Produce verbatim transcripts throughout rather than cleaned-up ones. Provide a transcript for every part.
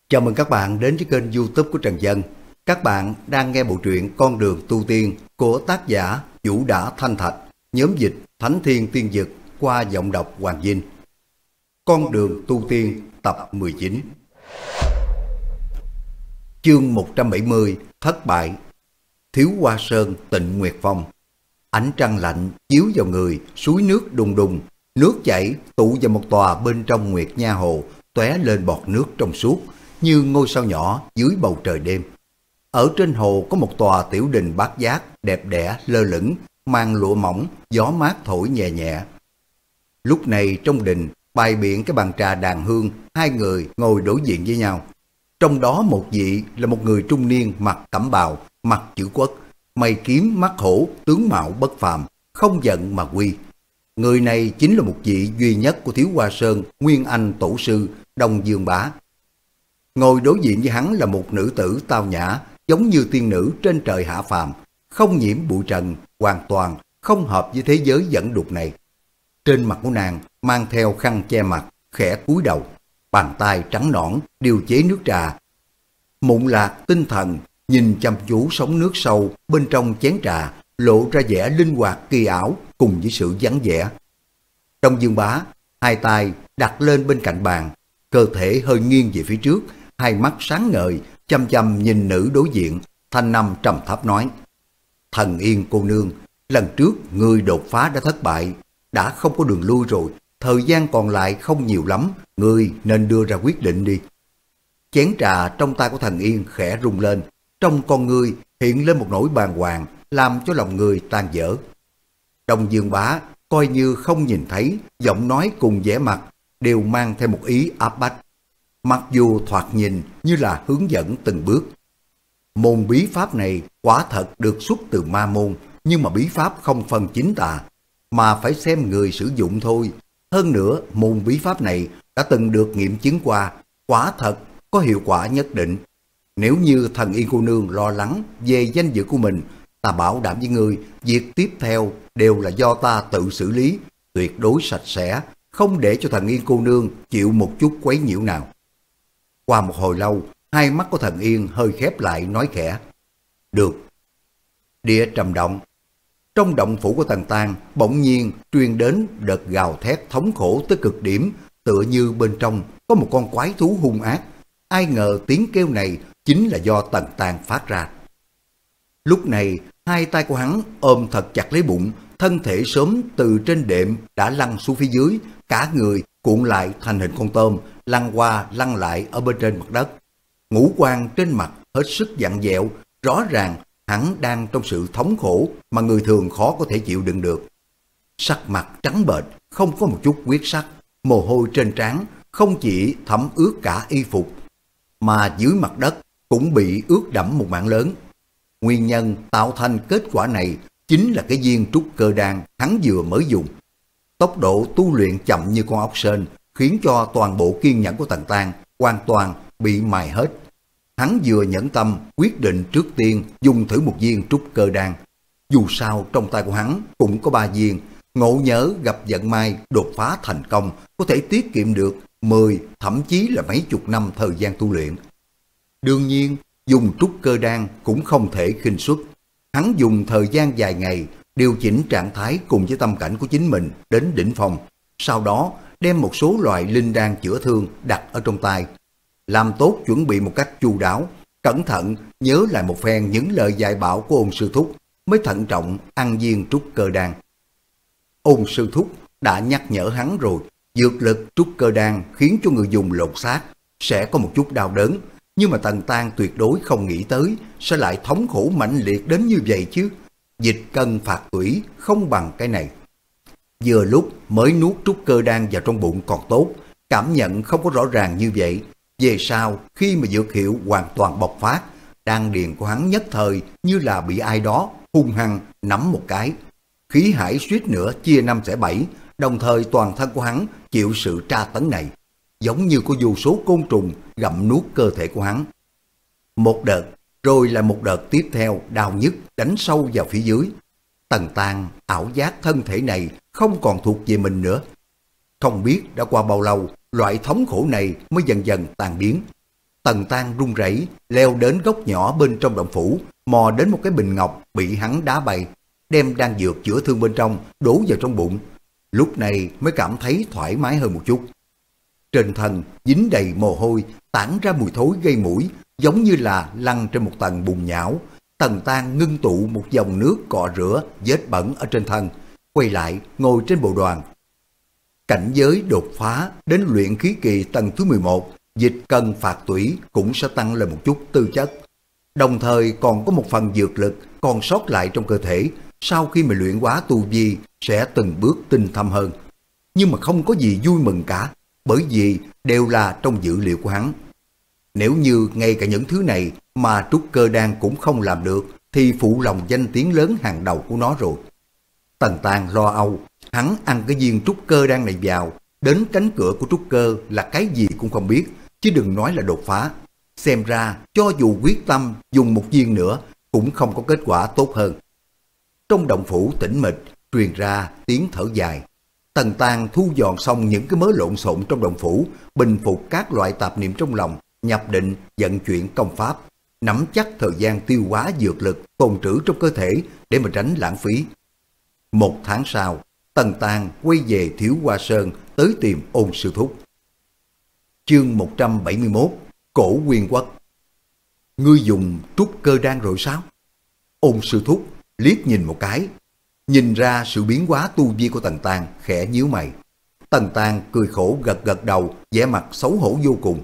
Chào mừng các bạn đến với kênh YouTube của Trần Dân. Các bạn đang nghe bộ truyện Con đường tu tiên của tác giả Vũ Đã Thanh Thạch, nhóm dịch Thánh Thiên Tiên Dực qua giọng đọc Hoàng Vinh. Con đường tu tiên tập mười chín. Chương một trăm bảy mươi, thất bại. Thiếu Hoa Sơn Tịnh Nguyệt Phong. Ánh trăng lạnh chiếu vào người, suối nước đùng đùng, nước chảy tụ vào một tòa bên trong Nguyệt Nha Hồ, tóe lên bọt nước trong suốt như ngôi sao nhỏ dưới bầu trời đêm. Ở trên hồ có một tòa tiểu đình bát giác đẹp đẽ lơ lửng, mang lụa mỏng, gió mát thổi nhẹ nhẹ. Lúc này trong đình bày biện cái bàn trà đàn hương, hai người ngồi đối diện với nhau. Trong đó một vị là một người trung niên mặc cẩm bào, mặt chữ quốc, mày kiếm mắt hổ, tướng mạo bất phàm, không giận mà quy. Người này chính là một vị duy nhất của Thiếu Hoa Sơn Nguyên Anh tổ sư Đông Dương Bá. Ngồi đối diện với hắn là một nữ tử tao nhã, giống như tiên nữ trên trời hạ phàm, không nhiễm bụi trần, hoàn toàn không hợp với thế giới dẫn đục này. Trên mặt của nàng mang theo khăn che mặt, khẽ cúi đầu, bàn tay trắng nõn điều chế nước trà. Mụn lạc tinh thần nhìn chăm chú sóng nước sâu bên trong chén trà, lộ ra vẻ linh hoạt kỳ ảo cùng với sự vắng vẻ. Đông Dương Bá hai tay đặt lên bên cạnh bàn, cơ thể hơi nghiêng về phía trước, hai mắt sáng ngời chăm chăm nhìn nữ đối diện, thanh âm trầm thấp nói: Thần Yên cô nương, lần trước ngươi đột phá đã thất bại, đã không có đường lui rồi, thời gian còn lại không nhiều lắm, ngươi nên đưa ra quyết định đi. Chén trà trong tay của Thần Yên khẽ rung lên, trong con ngươi hiện lên một nỗi bàng hoàng, làm cho lòng người tan vỡ. Đông Dương Bá coi như không nhìn thấy, giọng nói cùng vẻ mặt đều mang theo một ý áp bách. Mặc dù thoạt nhìn như là hướng dẫn từng bước. Môn bí pháp này quả thật được xuất từ ma môn, nhưng mà bí pháp không phân chính tà, mà phải xem người sử dụng thôi. Hơn nữa, môn bí pháp này đã từng được nghiệm chứng qua, quả thật có hiệu quả nhất định. Nếu như Thần Yên cô nương lo lắng về danh dự của mình, ta bảo đảm với người, việc tiếp theo đều là do ta tự xử lý, tuyệt đối sạch sẽ, không để cho Thần Yên cô nương chịu một chút quấy nhiễu nào. Qua một hồi lâu, hai mắt của Thần Yên hơi khép lại nói khẽ: Được. Địa trầm động. Trong động phủ của Tần Tang bỗng nhiên truyền đến đợt gào thét thống khổ tới cực điểm, tựa như bên trong có một con quái thú hung ác. Ai ngờ tiếng kêu này chính là do Tần Tang phát ra. Lúc này, hai tay của hắn ôm thật chặt lấy bụng, thân thể sớm từ trên đệm đã lăn xuống phía dưới, cả người cuộn lại thành hình con tôm, lăn qua lăn lại ở bên trên mặt đất. Ngũ quan trên mặt hết sức vặn vẹo, rõ ràng hắn đang trong sự thống khổ mà người thường khó có thể chịu đựng được. Sắc mặt trắng bệch, không có một chút huyết sắc, mồ hôi trên trán không chỉ thấm ướt cả y phục, mà dưới mặt đất cũng bị ướt đẫm một mảng lớn. Nguyên nhân tạo thành kết quả này chính là cái viên trúc cơ đan hắn vừa mới dùng. Tốc độ tu luyện chậm như con ốc sên, khiến cho toàn bộ kiên nhẫn của Tần Tang hoàn toàn bị mài hết. Hắn vừa nhẫn tâm quyết định trước tiên dùng thử một viên trúc cơ đan. Dù sao trong tay của hắn cũng có ba viên, ngộ nhỡ gặp vận may đột phá thành công, có thể tiết kiệm được mười thậm chí là mấy chục năm thời gian tu luyện. Đương nhiên, dùng trúc cơ đan cũng không thể khinh suất. Hắn dùng thời gian dài ngày điều chỉnh trạng thái cùng với tâm cảnh của chính mình đến đỉnh phong, sau đó đem một số loại linh đan chữa thương đặt ở trong tay, làm tốt chuẩn bị một cách chu đáo, cẩn thận nhớ lại một phen những lời dạy bảo của Ôn sư thúc, mới thận trọng ăn viên trúc cơ đan. Ôn sư thúc đã nhắc nhở hắn rồi, dược lực trúc cơ đan khiến cho người dùng lột xác sẽ có một chút đau đớn, nhưng mà Tần Tang tuyệt đối không nghĩ tới sẽ lại thống khổ mãnh liệt đến như vậy chứ. Dịch cân phạt tủy không bằng cái này. Vừa lúc mới nuốt trúc cơ đan vào trong bụng còn tốt, cảm nhận không có rõ ràng như vậy. Về sau, khi mà dược hiệu hoàn toàn bộc phát, đan điền của hắn nhất thời như là bị ai đó hung hăng nắm một cái. Khí hải suýt nữa chia năm xẻ bảy, đồng thời toàn thân của hắn chịu sự tra tấn này, giống như có vô số côn trùng gặm nuốt cơ thể của hắn. Một đợt, rồi là một đợt tiếp theo đau nhức đánh sâu vào phía dưới. Tần Tang ảo giác thân thể này không còn thuộc về mình nữa. Không biết đã qua bao lâu, loại thống khổ này mới dần dần tan biến. Tần Tang run rẩy leo đến góc nhỏ bên trong động phủ, mò đến một cái bình ngọc bị hắn đá bay, đem đan dược chữa thương bên trong đổ vào trong bụng. Lúc này mới cảm thấy thoải mái hơn một chút. Trên thân dính đầy mồ hôi, tản ra mùi thối gây mũi, giống như là lăn trên một tầng bùn nhão. Tần Tang ngưng tụ một dòng nước cọ rửa vết bẩn ở trên thân, quay lại ngồi trên bộ đoàn. Cảnh giới đột phá đến luyện khí kỳ tầng thứ mười một, dịch cân phạt tủy cũng sẽ tăng lên một chút tư chất. Đồng thời còn có một phần dược lực còn sót lại trong cơ thể, sau khi mà luyện hóa tu vi sẽ từng bước tinh thâm hơn. Nhưng mà không có gì vui mừng cả, bởi vì đều là trong dữ liệu của hắn. Nếu như ngay cả những thứ này mà trúc cơ đan cũng không làm được, thì phụ lòng danh tiếng lớn hàng đầu của nó rồi. Tần Tang lo âu, hắn ăn cái viên trúc cơ đan này vào, đến cánh cửa của trúc cơ là cái gì cũng không biết, chứ đừng nói là đột phá. Xem ra cho dù quyết tâm dùng một viên nữa cũng không có kết quả tốt hơn. Trong động phủ tĩnh mịch truyền ra tiếng thở dài. Tần Tang thu dọn xong những cái mớ lộn xộn trong động phủ, bình phục các loại tạp niệm trong lòng, nhập định vận chuyển công pháp, nắm chắc thời gian tiêu hóa dược lực tồn trữ trong cơ thể để mà tránh lãng phí. Một tháng sau, Tần Tang quay về Thiếu Hoa Sơn tới tìm Ôn Sư Thúc. Chương một trăm bảy mươi mốt, Cổ Nguyên Quốc. Ngươi dùng trúc cơ đan rồi sao? Ôn Sư Thúc liếc nhìn một cái, nhìn ra sự biến hóa tu vi của Tần Tang, khẽ nhíu mày. Tần Tang cười khổ gật gật đầu, vẻ mặt xấu hổ vô cùng.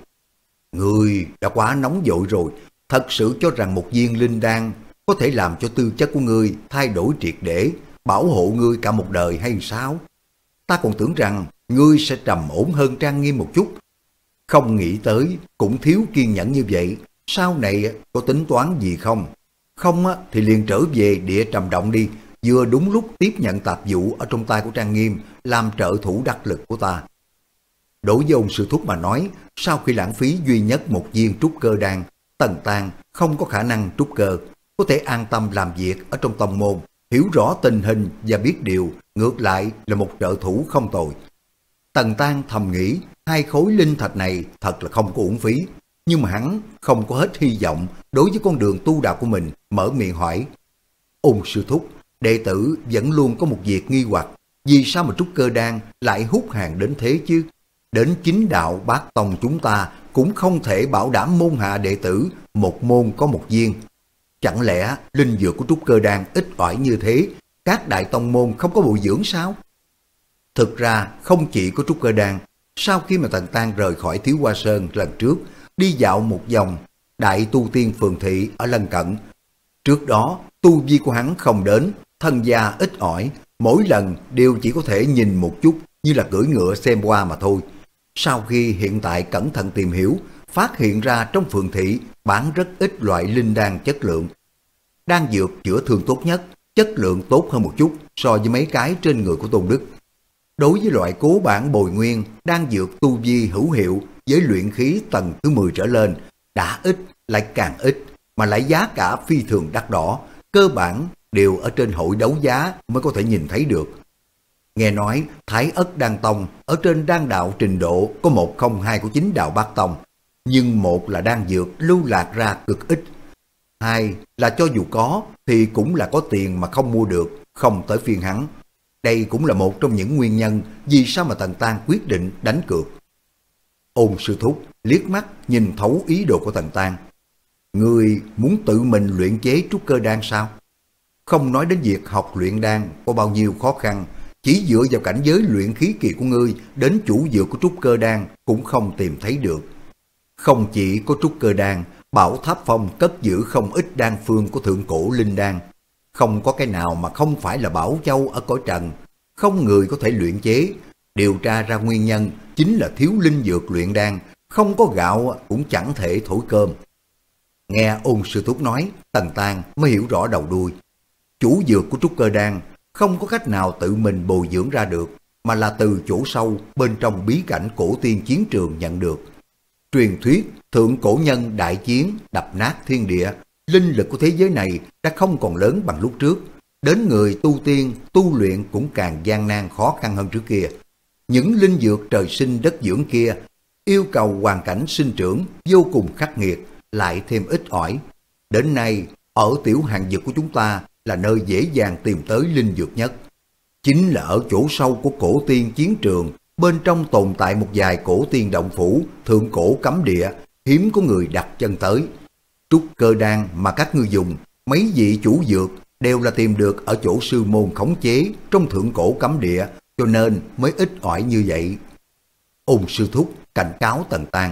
Ngươi đã quá nóng vội rồi, thật sự cho rằng một viên linh đan có thể làm cho tư chất của ngươi thay đổi triệt để, bảo hộ ngươi cả một đời hay sao? Ta còn tưởng rằng ngươi sẽ trầm ổn hơn Trang Nghiêm một chút. Không nghĩ tới cũng thiếu kiên nhẫn như vậy, sau này có tính toán gì không? Không thì liền trở về địa trầm động đi, vừa đúng lúc tiếp nhận tạp vụ ở trong tay của Trang Nghiêm, làm trợ thủ đắc lực của ta. Đối với Ôn Sư Thúc mà nói, sau khi lãng phí duy nhất một viên trúc cơ đan, Tần Tang không có khả năng trúc cơ, có thể an tâm làm việc ở trong tông môn, hiểu rõ tình hình và biết điều, ngược lại là một trợ thủ không tồi. Tần Tang thầm nghĩ, hai khối linh thạch này thật là không có uổng phí, nhưng mà hắn không có hết hy vọng đối với con đường tu đạo của mình, mở miệng hỏi. Ôn Sư Thúc, đệ tử vẫn luôn có một việc nghi hoặc, vì sao mà trúc cơ đan lại hút hàng đến thế chứ? Đến chính đạo bát tông chúng ta cũng không thể bảo đảm môn hạ đệ tử một môn có một viên. Chẳng lẽ linh dược của trúc cơ đan ít ỏi như thế, các đại tông môn không có bồi dưỡng sao? Thực ra không chỉ có trúc cơ đan, sau khi mà Tần Tang rời khỏi Thiếu Hoa Sơn lần trước, đi dạo một vòng đại tu tiên phường thị ở lân cận. Trước đó tu vi của hắn không đến, thân gia ít ỏi, mỗi lần đều chỉ có thể nhìn một chút như là cưỡi ngựa xem qua mà thôi. Sau khi hiện tại cẩn thận tìm hiểu, phát hiện ra trong phường thị bán rất ít loại linh đan chất lượng. Đan dược chữa thương tốt nhất, chất lượng tốt hơn một chút so với mấy cái trên người của Tôn Đức. Đối với loại cố bản bồi nguyên, đan dược tu vi hữu hiệu với luyện khí tầng thứ mười trở lên, đã ít lại càng ít, mà lại giá cả phi thường đắt đỏ, cơ bản đều ở trên hội đấu giá mới có thể nhìn thấy được. Nghe nói Thái Ất Đan Tông ở trên đan đạo trình độ có một không hai của chính đạo Bát Tông, nhưng một là đan dược lưu lạc ra cực ít, hai là cho dù có thì cũng là có tiền mà không mua được, không tới phiên hắn. Đây cũng là một trong những nguyên nhân vì sao mà Tần Tang quyết định đánh cược. Ôn Sư Thúc liếc mắt nhìn thấu ý đồ của Tần Tang. Ngươi muốn tự mình luyện chế trúc cơ đan sao? Không nói đến việc học luyện đan có bao nhiêu khó khăn, chỉ dựa vào cảnh giới luyện khí kỳ của ngươi, đến chủ dược của trúc cơ đan cũng không tìm thấy được. Không chỉ có trúc cơ đan, Bảo Tháp Phong cất giữ không ít đan phương của thượng cổ linh đan. Không có cái nào mà không phải là bảo châu ở cõi trần, không người có thể luyện chế. Điều tra ra nguyên nhân chính là thiếu linh dược luyện đan, không có gạo cũng chẳng thể thổi cơm. Nghe Ôn Sư Thúc nói, Tần Tang mới hiểu rõ đầu đuôi. Chủ dược của trúc cơ đan không có cách nào tự mình bồi dưỡng ra được, mà là từ chỗ sâu bên trong bí cảnh cổ tiên chiến trường nhận được. Truyền thuyết thượng cổ nhân đại chiến đập nát thiên địa, linh lực của thế giới này đã không còn lớn bằng lúc trước, đến người tu tiên tu luyện cũng càng gian nan khó khăn hơn trước kia. Những linh dược trời sinh đất dưỡng kia yêu cầu hoàn cảnh sinh trưởng vô cùng khắc nghiệt, lại thêm ít ỏi. Đến nay, ở tiểu hàng dược của chúng ta là nơi dễ dàng tìm tới linh dược nhất. Chính là ở chỗ sâu của cổ tiên chiến trường, bên trong tồn tại một vài cổ tiên động phủ, thượng cổ cấm địa, hiếm có người đặt chân tới. Trúc cơ đan mà các ngươi dùng, mấy vị chủ dược đều là tìm được ở chỗ sư môn khống chế trong thượng cổ cấm địa, cho nên mới ít ỏi như vậy. Ôn sư thúc cảnh cáo Tần Tang.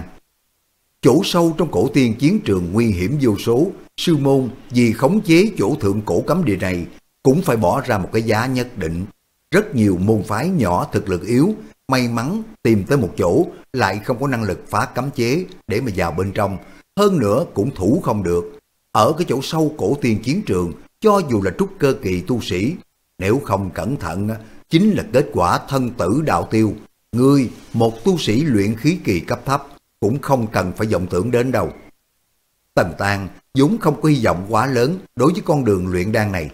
Chỗ sâu trong cổ tiên chiến trường nguy hiểm vô số, sư môn vì khống chế chỗ thượng cổ cấm địa này cũng phải bỏ ra một cái giá nhất định. Rất nhiều môn phái nhỏ thực lực yếu, may mắn tìm tới một chỗ lại không có năng lực phá cấm chế để mà vào bên trong, hơn nữa cũng thủ không được. Ở cái chỗ sâu cổ tiên chiến trường, cho dù là trúc cơ kỳ tu sĩ, nếu không cẩn thận chính là kết quả thân tử đạo tiêu. Ngươi, một tu sĩ luyện khí kỳ cấp thấp, cũng không cần phải vọng tưởng đến đâu. Tần Tang vốn không có hy vọng quá lớn đối với con đường luyện đan này.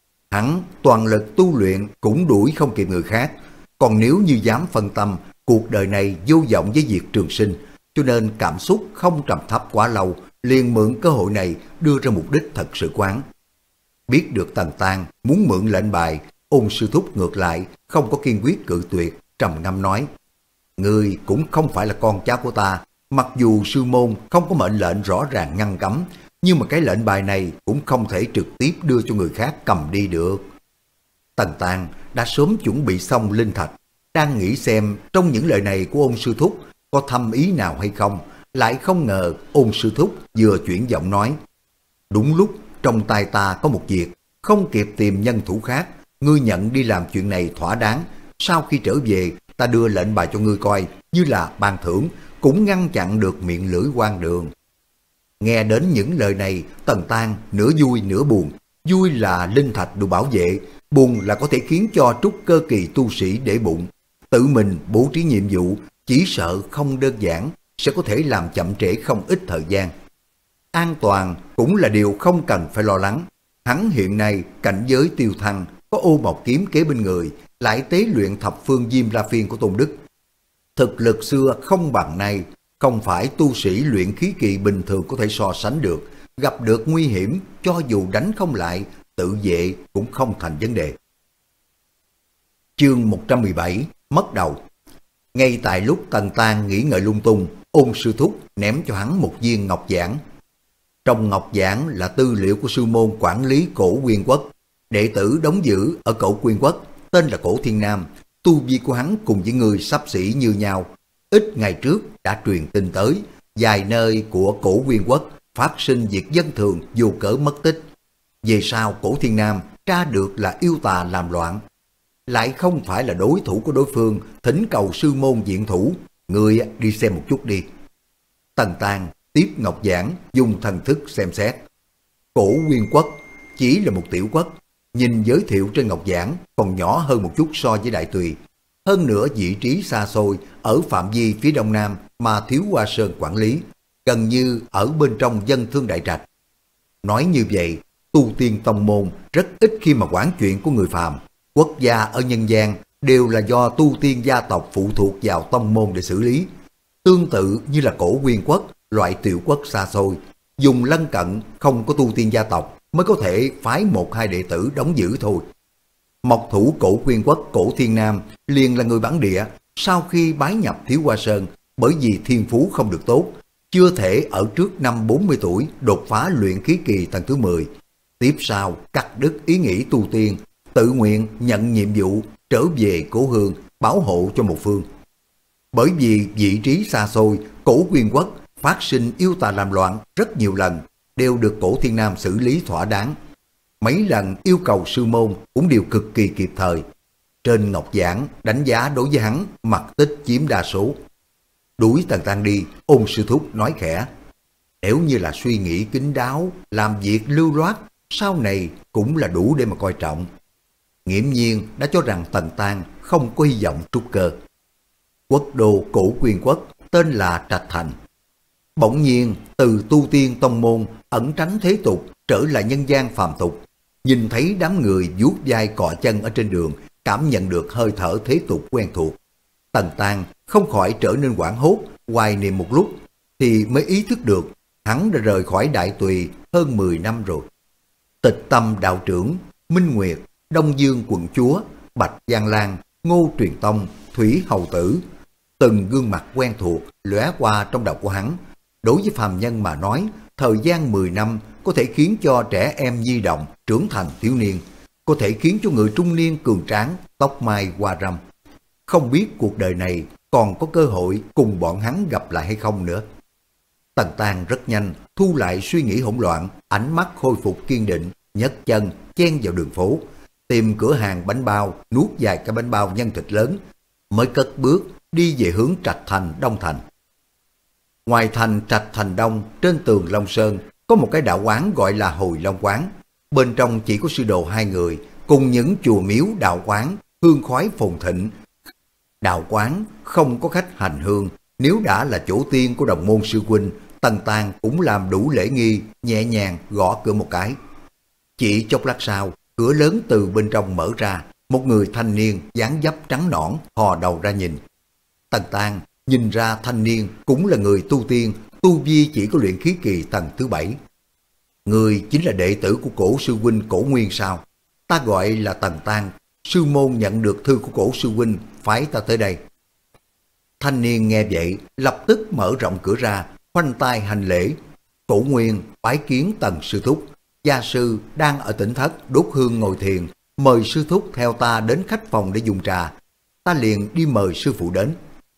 Hắn toàn lực tu luyện cũng đuổi không kịp người khác, còn nếu như dám phân tâm, cuộc đời này vô vọng với việc trường sinh, cho nên cảm xúc không trầm thấp quá lâu, liền mượn cơ hội này đưa ra mục đích thật sự quán. Biết được Tần Tang muốn mượn lệnh bài, Ôn sư thúc ngược lại không có kiên quyết cự tuyệt, trầm ngâm nói: Ngươi cũng không phải là con cháu của ta, mặc dù sư môn không có mệnh lệnh rõ ràng ngăn cấm, nhưng mà cái lệnh bài này cũng không thể trực tiếp đưa cho người khác cầm đi được. Tần Tang đã sớm chuẩn bị xong linh thạch, đang nghĩ xem trong những lời này của Ôn sư thúc có thâm ý nào hay không, lại không ngờ Ôn sư thúc vừa chuyển giọng nói: Đúng lúc trong tay ta có một việc, không kịp tìm nhân thủ khác, ngươi nhận đi làm chuyện này thỏa đáng. Sau khi trở về, ta đưa lệnh bài cho ngươi coi, như là ban thưởng, cũng ngăn chặn được miệng lưỡi quan đường. Nghe đến những lời này, Tần Tang nửa vui nửa buồn. Vui là linh thạch được bảo vệ, buồn là có thể khiến cho trúc cơ kỳ tu sĩ để bụng. Tự mình bố trí nhiệm vụ, chỉ sợ không đơn giản, sẽ có thể làm chậm trễ không ít thời gian. An toàn cũng là điều không cần phải lo lắng. Hắn hiện nay cảnh giới tiêu thăng, có ô mộc kiếm kế bên người, lại tế luyện thập phương diêm la phiên của Tôn Đức. Thực lực xưa không bằng nay, không phải tu sĩ luyện khí kỳ bình thường có thể so sánh được. Gặp được nguy hiểm, cho dù đánh không lại, tự vệ cũng không thành vấn đề. Chương một trăm mười bảy, mất đầu. Ngay tại lúc Tần Tang nghĩ ngợi lung tung, Ôn sư thúc ném cho hắn một viên ngọc giản. Trong ngọc giản là tư liệu của sư môn quản lý Cổ Quyên Quốc. Đệ tử đóng giữ ở Cổ Quyên Quốc tên là Cổ Thiên Nam, tu vi của hắn cùng với người xấp xỉ như nhau. Ít ngày trước đã truyền tin tới, vài nơi của Cổ Quyên Quốc phát sinh việc dân thường vô cớ mất tích. Về sau Cổ Thiên Nam tra được là yêu tà làm loạn, lại không phải là đối thủ của đối phương, thỉnh cầu sư môn viện thủ. Người đi xem một chút đi. Tần Tang tiếp ngọc giản, dùng thần thức xem xét. Cổ Quyên Quốc chỉ là một tiểu quốc, nhìn giới thiệu trên ngọc giản còn nhỏ hơn một chút so với Đại Tùy. Hơn nữa vị trí xa xôi ở phạm vi phía đông nam mà Thiếu Hoa Sơn quản lý, gần như ở bên trong dân thương đại trạch. Nói như vậy, tu tiên tông môn rất ít khi mà quản chuyện của người phàm. Quốc gia ở nhân gian đều là do tu tiên gia tộc phụ thuộc vào tông môn để xử lý. Tương tự như là Cổ Quyên Quốc, loại tiểu quốc xa xôi, dùng lân cận không có tu tiên gia tộc mới có thể phái một hai đệ tử đóng giữ thôi. Mộc thủ Cổ Quyên Quốc Cổ Thiên Nam liền là người bản địa, sau khi bái nhập Thiếu Hoa Sơn, bởi vì thiên phú không được tốt, chưa thể ở trước năm bốn mươi tuổi đột phá luyện khí kỳ tầng thứ mười. Tiếp sau cắt đứt ý nghĩ tu tiên, tự nguyện nhận nhiệm vụ trở về cố hương bảo hộ cho một phương. Bởi vì vị trí xa xôi, Cổ Quyên Quốc phát sinh yêu tà làm loạn rất nhiều lần, đều được Cổ Thiên Nam xử lý thỏa đáng. Mấy lần yêu cầu sư môn cũng đều cực kỳ kịp thời. Trên ngọc giản đánh giá đối với hắn mặt tích chiếm đa số. Đuổi Tần Tang đi, Ôn sư thúc nói khẽ: Nếu như là suy nghĩ kín đáo, làm việc lưu loát, sau này cũng là đủ để mà coi trọng. Nghiễm nhiên đã cho rằng Tần Tang không có hy vọng trúc cơ. Quốc đô Cổ Quyên Quốc tên là Trạch Thành. Bỗng nhiên từ tu tiên tông môn ẩn tránh thế tục trở lại nhân gian phàm tục, nhìn thấy đám người vuốt vai cọ chân ở trên đường, cảm nhận được hơi thở thế tục quen thuộc. Tần Tang không khỏi trở nên hoảng hốt, hoài niệm một lúc, thì mới ý thức được hắn đã rời khỏi Đại Tùy hơn mười năm rồi. Tịch Tâm đạo trưởng, Minh Nguyệt, Đông Dương quận chúa, Bạch Giang Lan, Ngô Truyền Tông, Thủy Hầu Tử, từng gương mặt quen thuộc lóe qua trong đầu của hắn. Đối với phàm nhân mà nói, thời gian mười năm có thể khiến cho trẻ em di động trưởng thành thiếu niên, có thể khiến cho người trung niên cường tráng tóc mai hoa râm. Không biết cuộc đời này còn có cơ hội cùng bọn hắn gặp lại hay không nữa. Tần Tang rất nhanh thu lại suy nghĩ hỗn loạn, ánh mắt khôi phục kiên định, nhấc chân chen vào đường phố, tìm cửa hàng bánh bao, nuốt vài cái bánh bao nhân thịt lớn, mới cất bước đi về hướng Trạch Thành Đông Thành. Ngoài thành Trạch Thành Đông, trên tường Long Sơn có một cái đạo quán gọi là Hồi Long Quán. Bên trong chỉ có sư đồ hai người cùng những chùa miếu đạo quán, hương khói phồn thịnh. Đạo quán không có khách hành hương, nếu đã là chỗ tiên của đồng môn sư huynh, Tần Tang cũng làm đủ lễ nghi, nhẹ nhàng gõ cửa một cái. Chỉ chốc lát sau, cửa lớn từ bên trong mở ra, một người thanh niên dáng dấp trắng nõn hò đầu ra nhìn. Tần Tang nhìn ra thanh niên cũng là người tu tiên, tu vi chỉ có luyện khí kỳ tầng thứ bảy. Người chính là đệ tử của cổ sư huynh Cổ Nguyên sao? Ta gọi là Tần Tang, sư môn nhận được thư của cổ sư huynh, phái ta tới đây. Thanh niên nghe vậy, lập tức mở rộng cửa ra, khoanh tay hành lễ. Cổ Nguyên bái kiến Tần sư thúc, gia sư đang ở tỉnh thất đốt hương ngồi thiền, mời sư thúc theo ta đến khách phòng để dùng trà. Ta liền đi mời sư phụ đến.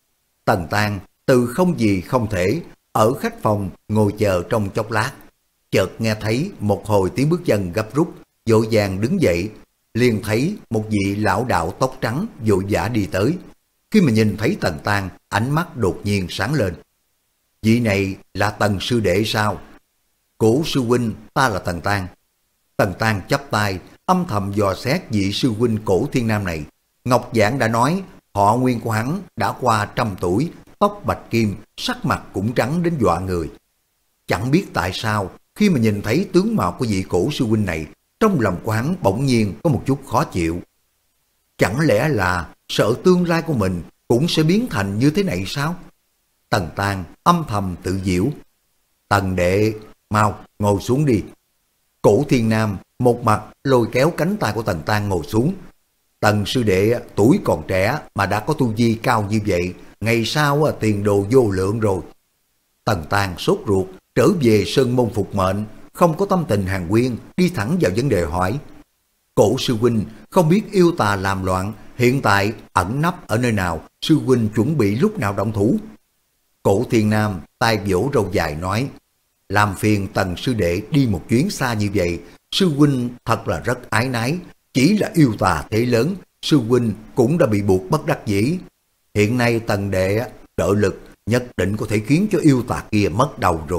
Tần Tang từ không gì không thể, ở khách phòng ngồi chờ trong chốc lát, chợt nghe thấy một hồi tiếng bước chân gấp rút, vội vàng đứng dậy, liền thấy một vị lão đạo tóc trắng vội vã đi tới. Khi mà nhìn thấy Tần Tang, ánh mắt đột nhiên sáng lên. Vị này là Tần sư đệ sao? Cổ sư huynh, ta là Tần Tang. Tần Tang chắp tay, âm thầm dò xét vị sư huynh Cổ Thiên Nam này. Ngọc Giảng đã nói, họ Nguyên của hắn đã qua trăm tuổi, tóc bạch kim, sắc mặt cũng trắng đến dọa người. Chẳng biết tại sao, khi mà nhìn thấy tướng mạo của vị cổ sư huynh này, trong lòng của hắn bỗng nhiên có một chút khó chịu. Chẳng lẽ là sợ tương lai của mình cũng sẽ biến thành như thế này sao? Tần Tang âm thầm tự giễu. Tần đệ, mau ngồi xuống đi. Cổ Thiên Nam một mặt lôi kéo cánh tay của Tần Tang ngồi xuống. Tần sư đệ tuổi còn trẻ mà đã có tu vi cao như vậy, ngày sau tiền đồ vô lượng rồi. Tần Tang sốt ruột trở về sơn môn phục mệnh, không có tâm tình hàng huyên, đi thẳng vào vấn đề hỏi. Cổ sư huynh không biết yêu tà làm loạn, hiện tại ẩn nấp ở nơi nào, sư huynh chuẩn bị lúc nào động thủ? Cổ Thiên Nam tay vỗ râu dài nói, làm phiền Tần sư đệ đi một chuyến xa như vậy, sư huynh thật là rất ái nái, chỉ là yêu tà thế lớn, sư huynh cũng đã bị buộc bất đắc dĩ. Hiện nay Tần đệ trợ lực nhất định có thể khiến cho yêu tà kia mất đầu rồi.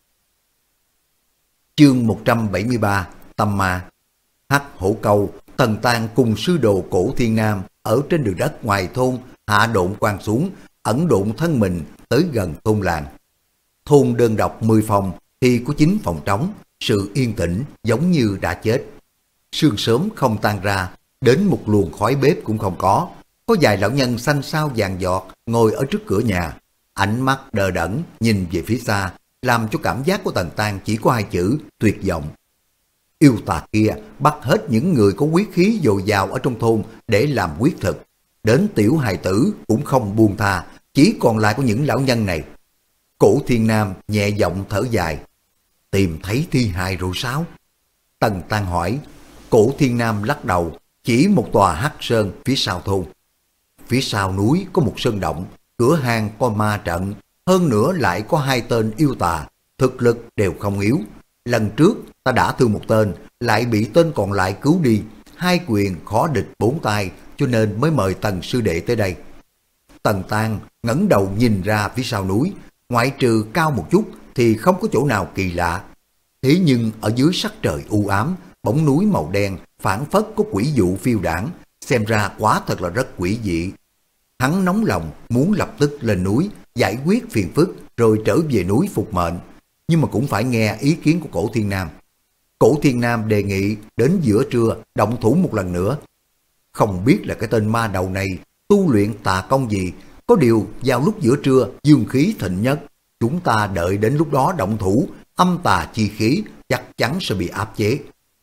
Chương một trăm bảy mươi ba, Tâm Ma. Hắc Hổ Câu, Tần Tang cùng sư đồ Cổ Thiên Nam ở trên đường đất ngoài thôn hạ độn quan xuống, ẩn độn thân mình tới gần thôn làng. Thôn đơn độc mười phòng thì có chín phòng trống, sự yên tĩnh giống như đã chết. Sương sớm không tan ra, đến một luồng khói bếp cũng không có. Có vài lão nhân xanh xao vàng giọt ngồi ở trước cửa nhà, ánh mắt đờ đẫn nhìn về phía xa, làm cho cảm giác của Tần Tang chỉ có hai chữ tuyệt vọng. Yêu tà kia bắt hết những người có quyết khí dồi dào ở trong thôn để làm quyết thực, đến tiểu hài tử cũng không buông tha, chỉ còn lại của những lão nhân này. Cổ Thiên Nam nhẹ giọng thở dài, tìm thấy thi hài rồi sao? Tần Tang hỏi. Cổ Thiên Nam lắc đầu, chỉ một tòa hắc sơn phía sau thôn. Phía sau núi có một sơn động, cửa hàng có ma trận, hơn nữa lại có hai tên yêu tà, thực lực đều không yếu. Lần trước ta đã thương một tên, lại bị tên còn lại cứu đi, hai quyền khó địch bốn tay, cho nên mới mời Tần sư đệ tới đây. Tần Tang ngẩng đầu nhìn ra phía sau núi, ngoại trừ cao một chút thì không có chỗ nào kỳ lạ. Thế nhưng ở dưới sắc trời u ám, bóng núi màu đen phảng phất có quỷ dụ phiêu đảng, xem ra quả thật là rất quỷ dị. Hắn nóng lòng muốn lập tức lên núi giải quyết phiền phức rồi trở về núi phục mệnh, nhưng mà cũng phải nghe ý kiến của Cổ Thiên Nam. Cổ Thiên Nam đề nghị đến giữa trưa động thủ một lần nữa. Không biết là cái tên ma đầu này tu luyện tà công gì, Có điều vào lúc giữa trưa dương khí thịnh nhất, chúng ta đợi đến lúc đó động thủ, âm tà chi khí chắc chắn sẽ bị áp chế.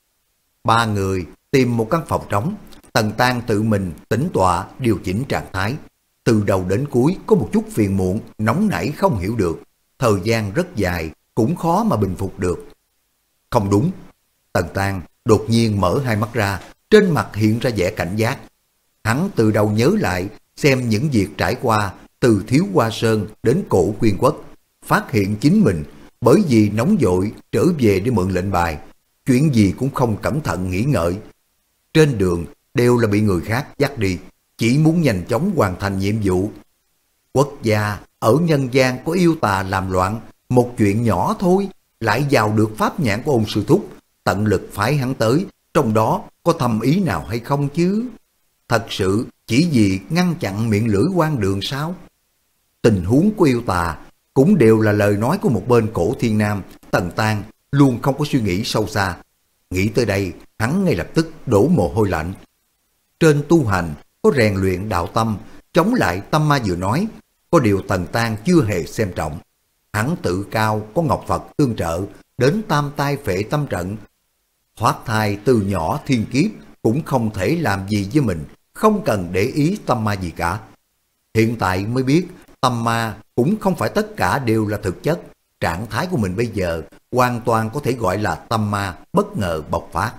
Ba người tìm một căn phòng trống, Tần Tang tự mình tĩnh tọa điều chỉnh trạng thái. Từ đầu đến cuối có một chút phiền muộn, nóng nảy không hiểu được. Thời gian rất dài, cũng khó mà bình phục được. Không đúng. Tần Tang đột nhiên mở hai mắt ra, trên mặt hiện ra vẻ cảnh giác. Hắn từ đầu nhớ lại xem những việc trải qua từ Thiếu Hoa Sơn đến Cổ Quyên Quốc, phát hiện chính mình bởi vì nóng vội trở về để mượn lệnh bài, chuyện gì cũng không cẩn thận nghĩ ngợi. Trên đường đều là bị người khác dắt đi, chỉ muốn nhanh chóng hoàn thành nhiệm vụ. Quốc gia ở nhân gian có yêu tà làm loạn, một chuyện nhỏ thôi, lại vào được pháp nhãn của Ôn sư thúc, tận lực phái hắn tới, trong đó có thâm ý nào hay không chứ? Thật sự chỉ vì ngăn chặn miệng lưỡi quan đường sao? Tình huống của yêu tà cũng đều là lời nói của một bên Cổ Thiên Nam. Tần Tang luôn không có suy nghĩ sâu xa. Nghĩ tới đây, hắn ngay lập tức đổ mồ hôi lạnh. Trên tu hành có rèn luyện đạo tâm, chống lại tâm ma vừa nói, có điều Tần Tang chưa hề xem trọng. Hắn tự cao có Ngọc Phật tương trợ, đến tam tai phệ tâm trận. Thoát thai từ nhỏ thiên kiếp cũng không thể làm gì với mình, không cần để ý tâm ma gì cả. Hiện tại mới biết tâm ma cũng không phải tất cả đều là thực chất. Trạng thái của mình bây giờ hoàn toàn có thể gọi là tâm ma bất ngờ bộc phát.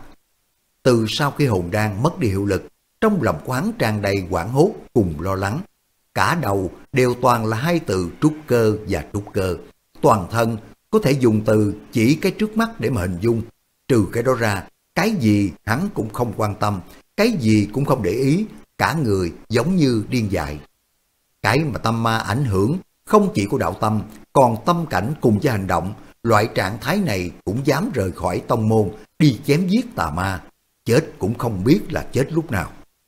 Từ sau khi hồn đan mất đi hiệu lực, trong lòng của hắn tràn đầy hoảng hốt cùng lo lắng. Cả đầu đều toàn là hai từ trúc cơ và trúc cơ. Toàn thân có thể dùng từ chỉ cái trước mắt để mà hình dung. Trừ cái đó ra, cái gì hắn cũng không quan tâm, cái gì cũng không để ý, cả người giống như điên dại. Cái mà tâm ma ảnh hưởng không chỉ của đạo tâm, còn tâm cảnh cùng với hành động. Loại trạng thái này cũng dám rời khỏi tông môn, đi chém giết tà ma. Chết cũng không biết là chết lúc nào.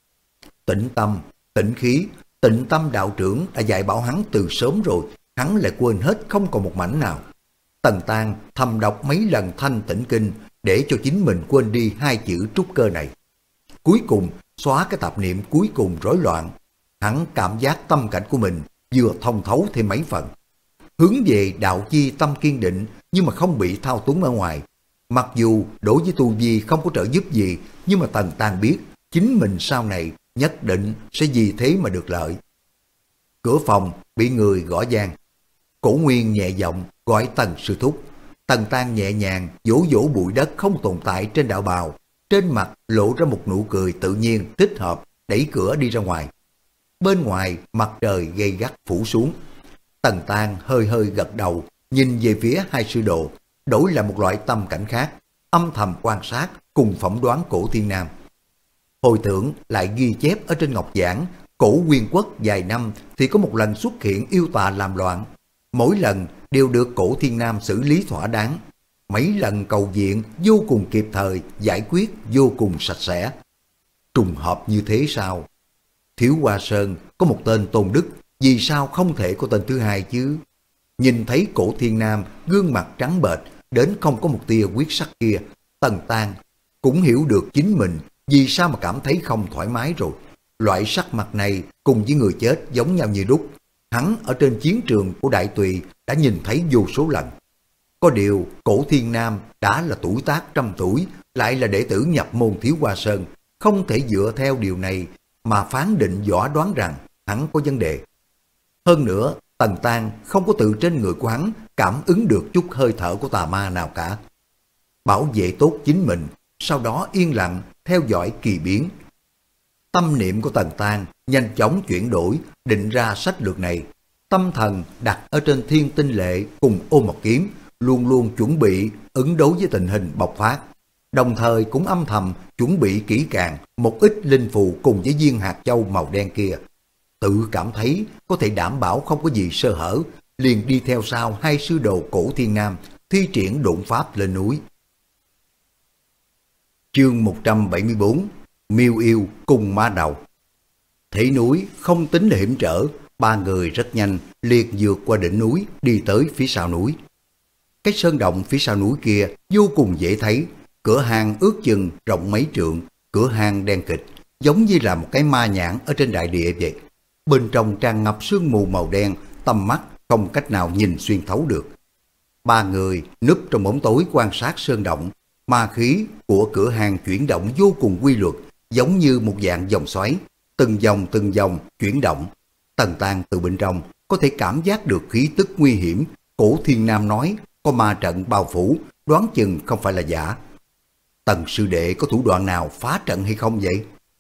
Tĩnh tâm, tĩnh khí, Tịnh Tâm đạo trưởng đã dạy bảo hắn từ sớm rồi, hắn lại quên hết không còn một mảnh nào. Tần Tang thầm đọc mấy lần thanh tĩnh kinh để cho chính mình quên đi hai chữ trúc cơ này. Cuối cùng xóa cái tạp niệm cuối cùng rối loạn, hắn cảm giác tâm cảnh của mình vừa thông thấu thêm mấy phần. Hướng về đạo chi tâm kiên định nhưng mà không bị thao túng ở ngoài. Mặc dù đối với tu vi không có trợ giúp gì, nhưng mà Tần Tang biết chính mình sau này nhất định sẽ vì thế mà được lợi. Cửa phòng bị người gõ vang. Cổ Nguyên nhẹ giọng gọi Tần sư thúc. Tần Tang nhẹ nhàng vỗ vỗ bụi đất không tồn tại trên đạo bào, trên mặt lộ ra một nụ cười tự nhiên thích hợp, đẩy cửa đi ra ngoài. Bên ngoài mặt trời gay gắt phủ xuống. Tần Tang hơi hơi gật đầu, nhìn về phía hai sư đồ, đổi lại một loại tâm cảnh khác, âm thầm quan sát cùng phỏng đoán Cổ Thiên Nam. Hồi tưởng lại ghi chép ở trên ngọc giảng, Cổ Quyên Quốc vài năm thì có một lần xuất hiện yêu tà làm loạn. Mỗi lần đều được Cổ Thiên Nam xử lý thỏa đáng. Mấy lần cầu viện vô cùng kịp thời, giải quyết vô cùng sạch sẽ. Trùng hợp như thế sao? Thiếu Hoa Sơn có một tên Tôn Đức, vì sao không thể có tên thứ hai chứ? Nhìn thấy Cổ Thiên Nam gương mặt trắng bệch đến không có một tia huyết sắc kia, Tần Tang cũng hiểu được chính mình vì sao mà cảm thấy không thoải mái rồi. Loại sắc mặt này cùng với người chết giống nhau như đúc. Hắn ở trên chiến trường của Đại Tùy đã nhìn thấy vô số lần. Có điều Cổ Thiên Nam đã là tuổi tác trăm tuổi, lại là đệ tử nhập môn Thiếu Hoa Sơn, không thể dựa theo điều này mà phán định võ đoán rằng hắn có vấn đề. Hơn nữa, Tần Tang không có từ trên người của hắn cảm ứng được chút hơi thở của tà ma nào cả. Bảo vệ tốt chính mình, sau đó yên lặng theo dõi kỳ biến. Tâm niệm của Tần Tang nhanh chóng chuyển đổi, định ra sách lược này. Tâm thần đặt ở trên Thiên Tinh Lệ cùng Ôn Mộc Kiếm, luôn luôn chuẩn bị ứng đối với tình hình bộc phát. Đồng thời cũng âm thầm chuẩn bị kỹ càng một ít linh phù cùng với viên hạt châu màu đen kia. Tự cảm thấy có thể đảm bảo không có gì sơ hở, liền đi theo sau hai sư đồ Cổ Thiên Nam thi triển độn pháp lên núi. Chương một trăm bảy mươi bốn, Miêu Yêu cùng Ma Đầu. Thế núi không tính là hiểm trở, ba người rất nhanh liệt vượt qua đỉnh núi, đi tới phía sau núi. Cái sơn động phía sau núi kia vô cùng dễ thấy, cửa hang ước chừng rộng mấy trượng, cửa hang đen kịch, giống như là một cái ma nhãn ở trên đại địa vậy. bên trong tràn ngập sương mù màu đen, tầm mắt không cách nào nhìn xuyên thấu được. Ba người núp trong bóng tối quan sát sơn động, ma khí của cửa hàng chuyển động vô cùng quy luật, giống như một dạng dòng xoáy, từng dòng từng dòng chuyển động. Tần Tang từ bên trong có thể cảm giác được khí tức nguy hiểm. Cổ Thiên Nam nói có ma trận bao phủ, đoán chừng không phải là giả. Tần sư đệ có thủ đoạn nào phá trận hay không vậy?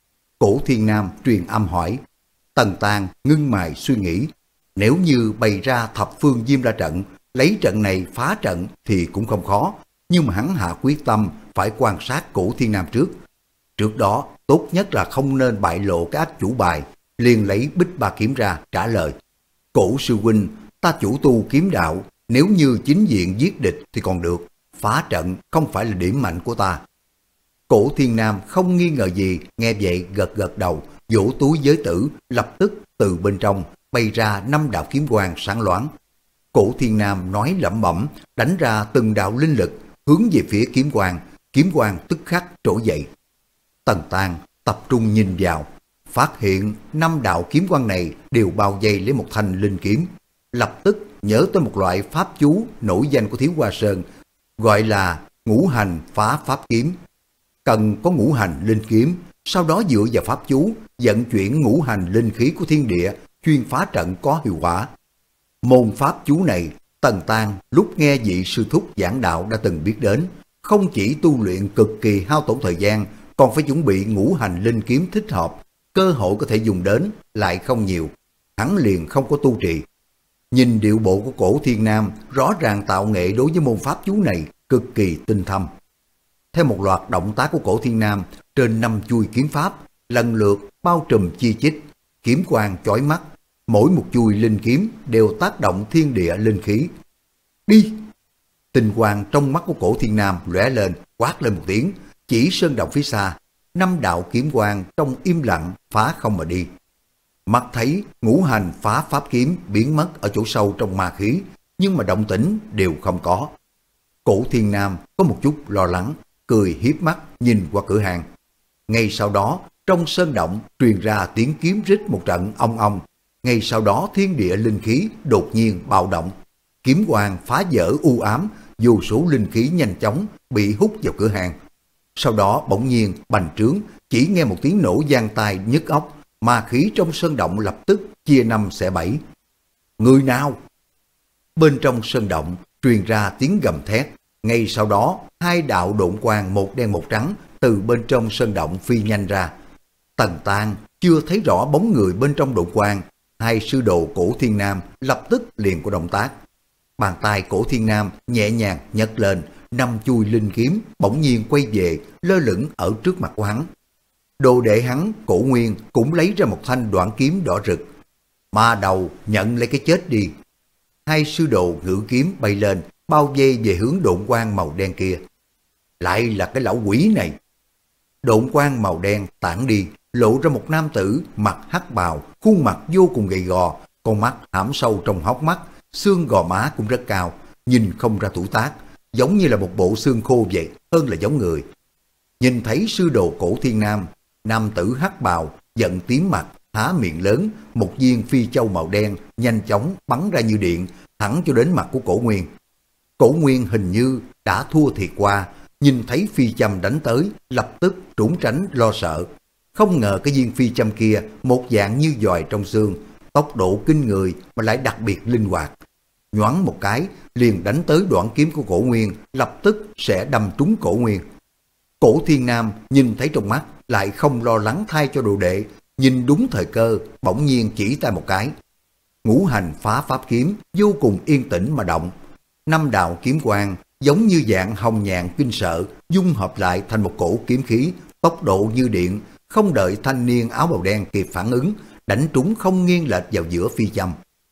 Cổ Thiên Nam truyền âm hỏi. Tần Tang ngưng mày suy nghĩ, nếu như bày ra thập phương diêm la trận, lấy trận này phá trận thì cũng không khó, nhưng mà hắn hạ quyết tâm phải quan sát Cổ Thiên Nam trước. Trước đó tốt nhất là không nên bại lộ cái át chủ bài. Liền lấy bích ba kiếm ra trả lời. Cổ sư huynh, ta chủ tu kiếm đạo, nếu như chính diện giết địch thì còn được, phá trận không phải là điểm mạnh của ta. Cổ Thiên Nam không nghi ngờ gì, nghe vậy gật gật đầu, vỗ túi giới tử, lập tức từ bên trong bay ra năm đạo kiếm quang sáng loáng. Cổ Thiên Nam nói lẩm bẩm, đánh ra từng đạo linh lực, hướng về phía kiếm quang, kiếm quang tức khắc trỗi dậy. Tần Tang tập trung nhìn vào, phát hiện năm đạo kiếm quang này đều bao vây lấy một thanh linh kiếm. Lập tức nhớ tới một loại pháp chú nổi danh của Thiếu Hoa Sơn, gọi là ngũ hành phá pháp kiếm. Cần có ngũ hành linh kiếm, sau đó dựa vào pháp chú, vận chuyển ngũ hành linh khí của thiên địa, chuyên phá trận có hiệu quả. Môn pháp chú này, Tần Tang lúc nghe vị sư thúc giảng đạo đã từng biết đến, không chỉ tu luyện cực kỳ hao tổn thời gian, còn phải chuẩn bị ngũ hành linh kiếm thích hợp, cơ hội có thể dùng đến lại không nhiều, hắn liền không có tu trì. Nhìn điệu bộ của Cổ Thiên Nam, rõ ràng tạo nghệ đối với môn pháp chú này cực kỳ tinh thâm. Theo một loạt động tác của Cổ Thiên Nam, trên năm chuôi kiếm pháp lần lượt bao trùm chi chít, kiếm quang chói mắt, mỗi một chuôi linh kiếm đều tác động thiên địa linh khí. Đi! Tinh quang trong mắt của Cổ Thiên Nam lóe lên, quát lên một tiếng, chỉ sơn động phía xa, năm đạo kiếm quang trong im lặng phá không mà đi. Mắt thấy ngũ hành phá pháp kiếm biến mất ở chỗ sâu trong ma khí, nhưng mà động tĩnh đều không có. Cổ Thiên Nam có một chút lo lắng, cười hiếp mắt nhìn qua cửa hàng. Ngay sau đó, trong sơn động truyền ra tiếng kiếm rít một trận ong ong. Ngay sau đó thiên địa linh khí đột nhiên bạo động. Kiếm quang phá vỡ u ám, vô số linh khí nhanh chóng bị hút vào cửa hàng. Sau đó bỗng nhiên bành trướng, chỉ nghe một tiếng nổ vang tai nhức óc, ma khí trong sơn động lập tức chia năm xẻ bảy. Người nào? Bên trong sơn động truyền ra tiếng gầm thét. Ngay sau đó hai đạo độn quang một đen một trắng từ bên trong sơn động phi nhanh ra. Tần Tang chưa thấy rõ bóng người bên trong độn quang, hai sư đồ Cổ Thiên Nam lập tức liền có động tác. Bàn tay Cổ Thiên Nam nhẹ nhàng nhấc lên, năm chui linh kiếm bỗng nhiên quay về lơ lửng ở trước mặt của hắn. Đồ đệ hắn Cổ Nguyên cũng lấy ra một thanh đoạn kiếm đỏ rực. Ma đầu, nhận lấy cái chết đi. Hai sư đồ ngự kiếm bay lên, bao vây về hướng độn quang màu đen kia. Lại là cái lão quỷ này. Độn quang màu đen tản đi, lộ ra một nam tử mặc hắc bào, khuôn mặt vô cùng gầy gò, con mắt hãm sâu trong hốc mắt, xương gò má cũng rất cao, nhìn không ra tuổi tác, giống như là một bộ xương khô vậy, hơn là giống người. Nhìn thấy sư đồ Cổ Thiên Nam, nam tử hắc bào giận tím mặt, há miệng lớn, một viên phi châu màu đen nhanh chóng bắn ra như điện, thẳng cho đến mặt của Cổ Nguyên. Cổ Nguyên hình như đã thua thiệt qua, nhìn thấy phi châm đánh tới, lập tức trốn tránh lo sợ. Không ngờ cái viên phi châm kia một dạng như giòi trong xương, tốc độ kinh người mà lại đặc biệt linh hoạt. Nhoáng một cái, liền đánh tới đoạn kiếm của Cổ Nguyên, lập tức sẽ đâm trúng Cổ Nguyên. Cổ Thiên Nam nhìn thấy trong mắt, lại không lo lắng thay cho đồ đệ, nhìn đúng thời cơ, bỗng nhiên chỉ tay một cái. Ngũ hành phá pháp kiếm vô cùng yên tĩnh mà động. Năm đạo kiếm quang giống như dạng hồng nhạn kinh sợ, dung hợp lại thành một cổ kiếm khí, tốc độ như điện, không đợi thanh niên áo bào đen kịp phản ứng, đánh trúng không nghiêng lệch vào giữa phi châm.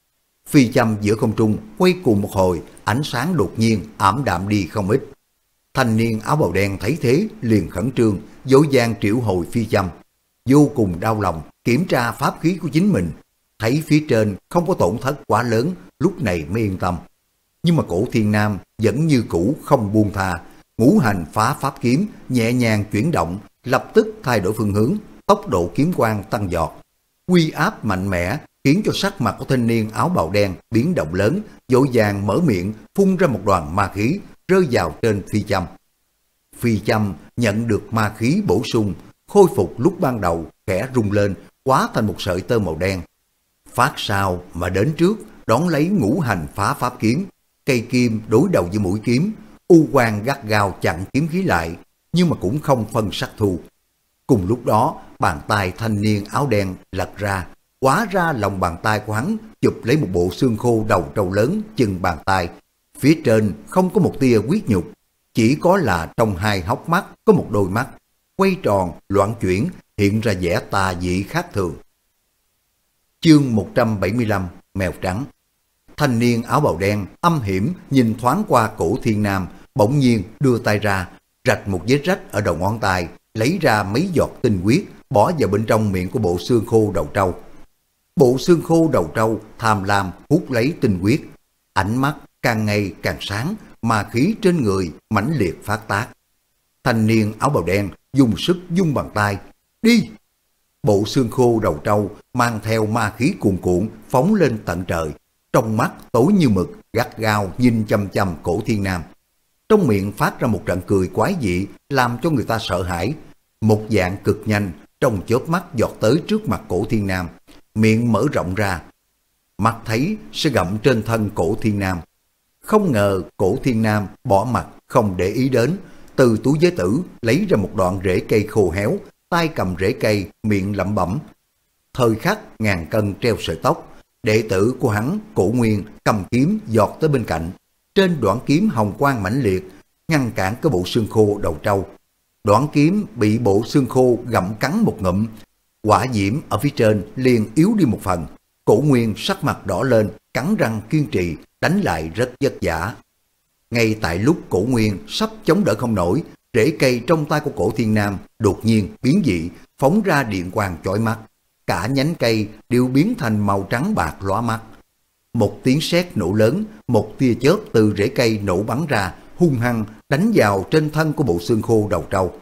Phi châm giữa không trung quay cùng một hồi, ánh sáng đột nhiên ảm đạm đi không ít. Thanh niên áo bào đen thấy thế liền khẩn trương, vội vàng triệu hồi phi châm. Vô cùng đau lòng, kiểm tra pháp khí của chính mình, thấy phía trên không có tổn thất quá lớn, lúc này mới yên tâm. Nhưng mà Cổ Thiên Nam vẫn như cũ không buông tha, ngũ hành phá pháp kiếm nhẹ nhàng chuyển động, lập tức thay đổi phương hướng, tốc độ kiếm quang tăng giọt. uy áp mạnh mẽ khiến cho sắc mặt của thanh niên áo bào đen biến động lớn, vội vàng mở miệng phun ra một đoàn ma khí rơi vào trên phi châm. Phi châm nhận được ma khí bổ sung, khôi phục lúc ban đầu khẽ rung lên, hóa thành một sợi tơ màu đen. Phát sau mà đến trước, đón lấy ngũ hành phá pháp kiếm, cây kim đối đầu với mũi kiếm, u quang gắt gao chặn kiếm khí lại, nhưng mà cũng không phân sắc thu. Cùng lúc đó, bàn tay thanh niên áo đen lật ra, hóa ra lòng bàn tay của hắn chụp lấy một bộ xương khô đầu trâu lớn chừng bàn tay. Phía trên không có một tia huyết nhục, chỉ có là trong hai hốc mắt có một đôi mắt, quay tròn, loạn chuyển, hiện ra vẻ tà dị khác thường. Chương một trăm bảy mươi lăm, Mèo Trắng. Thanh niên áo bào đen âm hiểm nhìn thoáng qua cổ Thiên Nam, bỗng nhiên đưa tay ra, rạch một vết rách ở đầu ngón tay, lấy ra mấy giọt tinh huyết, bỏ vào bên trong miệng của bộ xương khô đầu trâu. Bộ xương khô đầu trâu tham lam hút lấy tinh huyết, ánh mắt càng ngày càng sáng, mà khí trên người mãnh liệt phát tác. Thanh niên áo bào đen dùng sức vung bàn tay, đi! Bộ xương khô đầu trâu mang theo ma khí cuồn cuộn phóng lên tận trời, trong mắt tối như mực, gắt gao nhìn chằm chằm cổ Thiên Nam. Trong miệng phát ra một trận cười quái dị làm cho người ta sợ hãi, một dạng cực nhanh, trong chớp mắt giọt tới trước mặt cổ Thiên Nam, miệng mở rộng ra, mắt thấy sẽ gặm trên thân cổ Thiên Nam. Không ngờ cổ Thiên Nam bỏ mặt không để ý đến, từ túi giới tử lấy ra một đoạn rễ cây khô héo, tay cầm rễ cây, miệng lẩm bẩm. Thời khắc ngàn cân treo sợi tóc, đệ tử của hắn, Cổ Nguyên, cầm kiếm giọt tới bên cạnh. Trên đoạn kiếm hồng quang mãnh liệt, ngăn cản cái bộ xương khô đầu trâu. Đoạn kiếm bị bộ xương khô gặm cắn một ngụm, hỏa diễm ở phía trên liền yếu đi một phần. Cổ Nguyên sắc mặt đỏ lên, cắn răng kiên trì, đánh lại rất vất vả. Ngay tại lúc Cổ Nguyên sắp chống đỡ không nổi, rễ cây trong tay của cổ Thiên Nam đột nhiên biến dị, phóng ra điện quang chói mắt. Cả nhánh cây đều biến thành màu trắng bạc lóa mắt. Một tiếng sét nổ lớn, một tia chớp từ rễ cây nổ bắn ra, hung hăng đánh vào trên thân của bộ xương khô đầu trâu.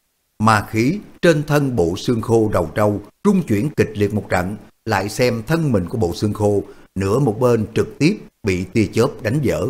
Ma khí trên thân bộ xương khô đầu trâu rung chuyển kịch liệt một trận, lại xem thân mình của bộ xương khô, nửa một bên trực tiếp bị tia chớp đánh vỡ.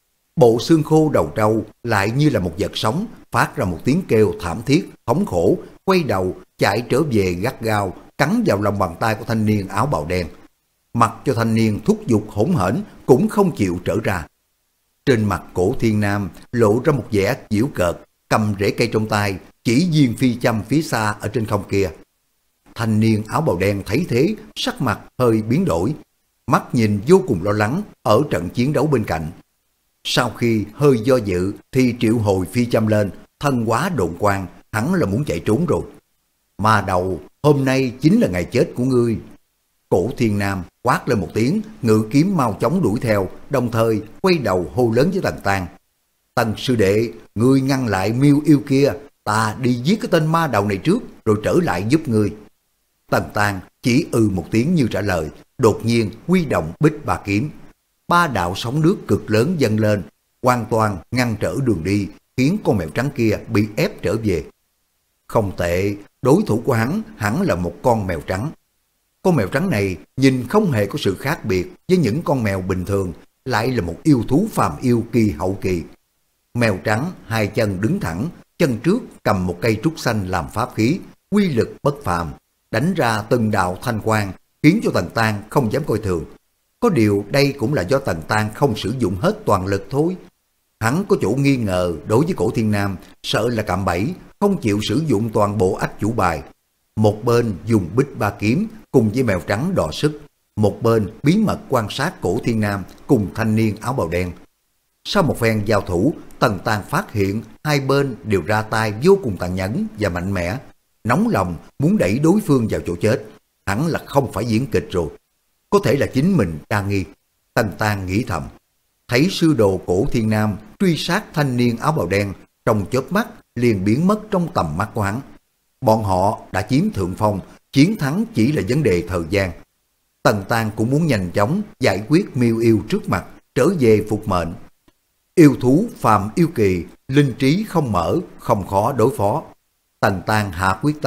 Bộ xương khô đầu trâu lại như là một vật sống, phát ra một tiếng kêu thảm thiết, thống khổ, quay đầu chạy trở về gắt gao, cắn vào lòng bàn tay của thanh niên áo bào đen. Mặc cho thanh niên thúc giục hỗn hển cũng không chịu trở ra. Trên mặt cổ Thiên Nam lộ ra một vẻ giễu cợt, cầm rễ cây trong tay, chỉ viên phi châm phía xa ở trên không kia. Thanh niên áo bào đen thấy thế, sắc mặt hơi biến đổi, mắt nhìn vô cùng lo lắng ở trận chiến đấu bên cạnh. Sau khi hơi do dự thì triệu hồi phi châm lên, thân hóa độn quang, hắn là muốn chạy trốn rồi. Mà đầu, hôm nay chính là ngày chết của ngươi. Cổ Thiên Nam quát lên một tiếng, ngự kiếm mau chóng đuổi theo, đồng thời quay đầu hô lớn với Tần Tang. Tần sư đệ, ngươi ngăn lại miêu yêu kia, ta đi giết cái tên ma đầu này trước, rồi trở lại giúp ngươi. Tần Tang chỉ ừ một tiếng như trả lời, đột nhiên huy động bích ba kiếm. Ba đạo sóng nước cực lớn dâng lên, hoàn toàn ngăn trở đường đi, khiến con mèo trắng kia bị ép trở về. Không tệ, đối thủ của hắn hẳn là một con mèo trắng. Con mèo trắng này nhìn không hề có sự khác biệt với những con mèo bình thường, lại là một yêu thú phàm yêu kỳ hậu kỳ. Mèo trắng hai chân đứng thẳng, chân trước cầm một cây trúc xanh làm pháp khí, quy lực bất phàm, đánh ra từng đạo thanh quang, khiến cho Tần Tang không dám coi thường. Có điều đây cũng là do Tần Tang không sử dụng hết toàn lực thôi. Hắn có chỗ nghi ngờ đối với cổ Thiên Nam, sợ là cạm bẫy, không chịu sử dụng toàn bộ ách chủ bài. Một bên dùng bích ba kiếm cùng với mèo trắng đọ sức, một bên bí mật quan sát cổ Thiên Nam cùng thanh niên áo bào đen. Sau một phen giao thủ, Tần Tang phát hiện hai bên đều ra tay vô cùng tàn nhẫn và mạnh mẽ, nóng lòng muốn đẩy đối phương vào chỗ chết. Hẳn là không phải diễn kịch rồi, có thể là chính mình đa nghi. Tần Tang nghĩ thầm, thấy sư đồ cổ Thiên Nam truy sát thanh niên áo bào đen, trong chớp mắt liền biến mất trong tầm mắt của hắn. Bọn họ đã chiếm thượng phong, chiến thắng chỉ là vấn đề thời gian. Tần Tang cũng muốn nhanh chóng giải quyết miêu yêu trước mặt, trở về phục mệnh. Yêu thú phàm yêu kỳ, linh trí không mở, không khó đối phó. Tần Tang hạ quyết tâm,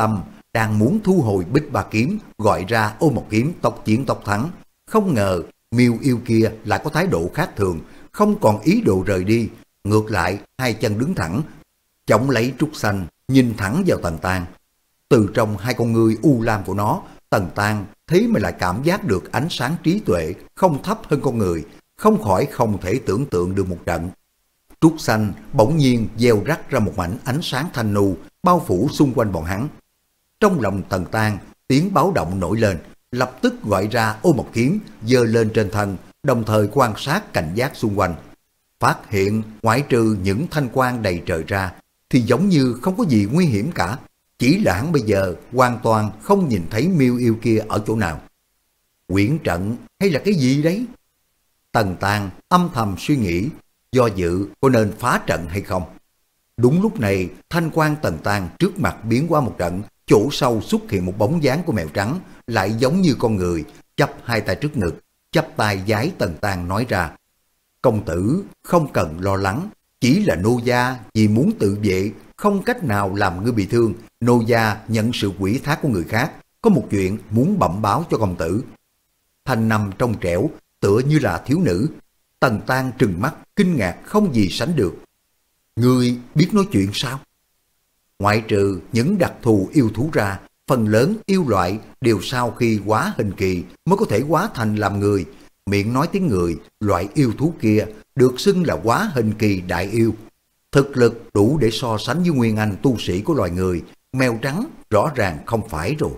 đang muốn thu hồi bích ba kiếm, gọi ra ô một kiếm tốc chiến tốc thắng. Không ngờ miêu yêu kia lại có thái độ khác thường, không còn ý đồ rời đi, ngược lại hai chân đứng thẳng, chống lấy trúc xanh, nhìn thẳng vào Tần Tang. Từ trong hai con ngươi u lam của nó, Tần Tang thấy mà lại cảm giác được ánh sáng trí tuệ không thấp hơn con người, không khỏi không thể tưởng tượng được một trận. Trúc xanh bỗng nhiên gieo rắc ra một mảnh ánh sáng thanh nu bao phủ xung quanh bọn hắn. Trong lòng Tần Tang tiếng báo động nổi lên, lập tức gọi ra ô một kiếm giơ lên trên thân, đồng thời quan sát cảnh giác xung quanh. Phát hiện ngoại trừ những thanh quang đầy trời ra thì giống như không có gì nguy hiểm cả. Chỉ là hắn bây giờ hoàn toàn không nhìn thấy miêu yêu kia ở chỗ nào. Quyển trận hay là cái gì đấy? Tần Tang âm thầm suy nghĩ, do dự có nên phá trận hay không. Đúng lúc này, thanh quang Tần Tang trước mặt biến qua một trận, chỗ sâu xuất hiện một bóng dáng của mèo trắng, lại giống như con người, chắp hai tay trước ngực, chắp tay vái Tần Tang nói ra: công tử không cần lo lắng, chỉ là nô gia vì muốn tự vệ, không cách nào làm ngươi bị thương, nô gia nhận sự quỷ thác của người khác, có một chuyện muốn bẩm báo cho công tử. Thanh nằm trong trẻo, tựa như là thiếu nữ. Tần Tang trừng mắt, kinh ngạc không gì sánh được. Ngươi biết nói chuyện sao? Ngoại trừ những đặc thù yêu thú ra, phần lớn yêu loại đều sau khi hóa hình kỳ mới có thể hóa thành làm người. Miệng nói tiếng người, loại yêu thú kia được xưng là hóa hình kỳ đại yêu. Thực lực đủ để so sánh với nguyên anh tu sĩ của loài người, mèo trắng rõ ràng không phải rồi.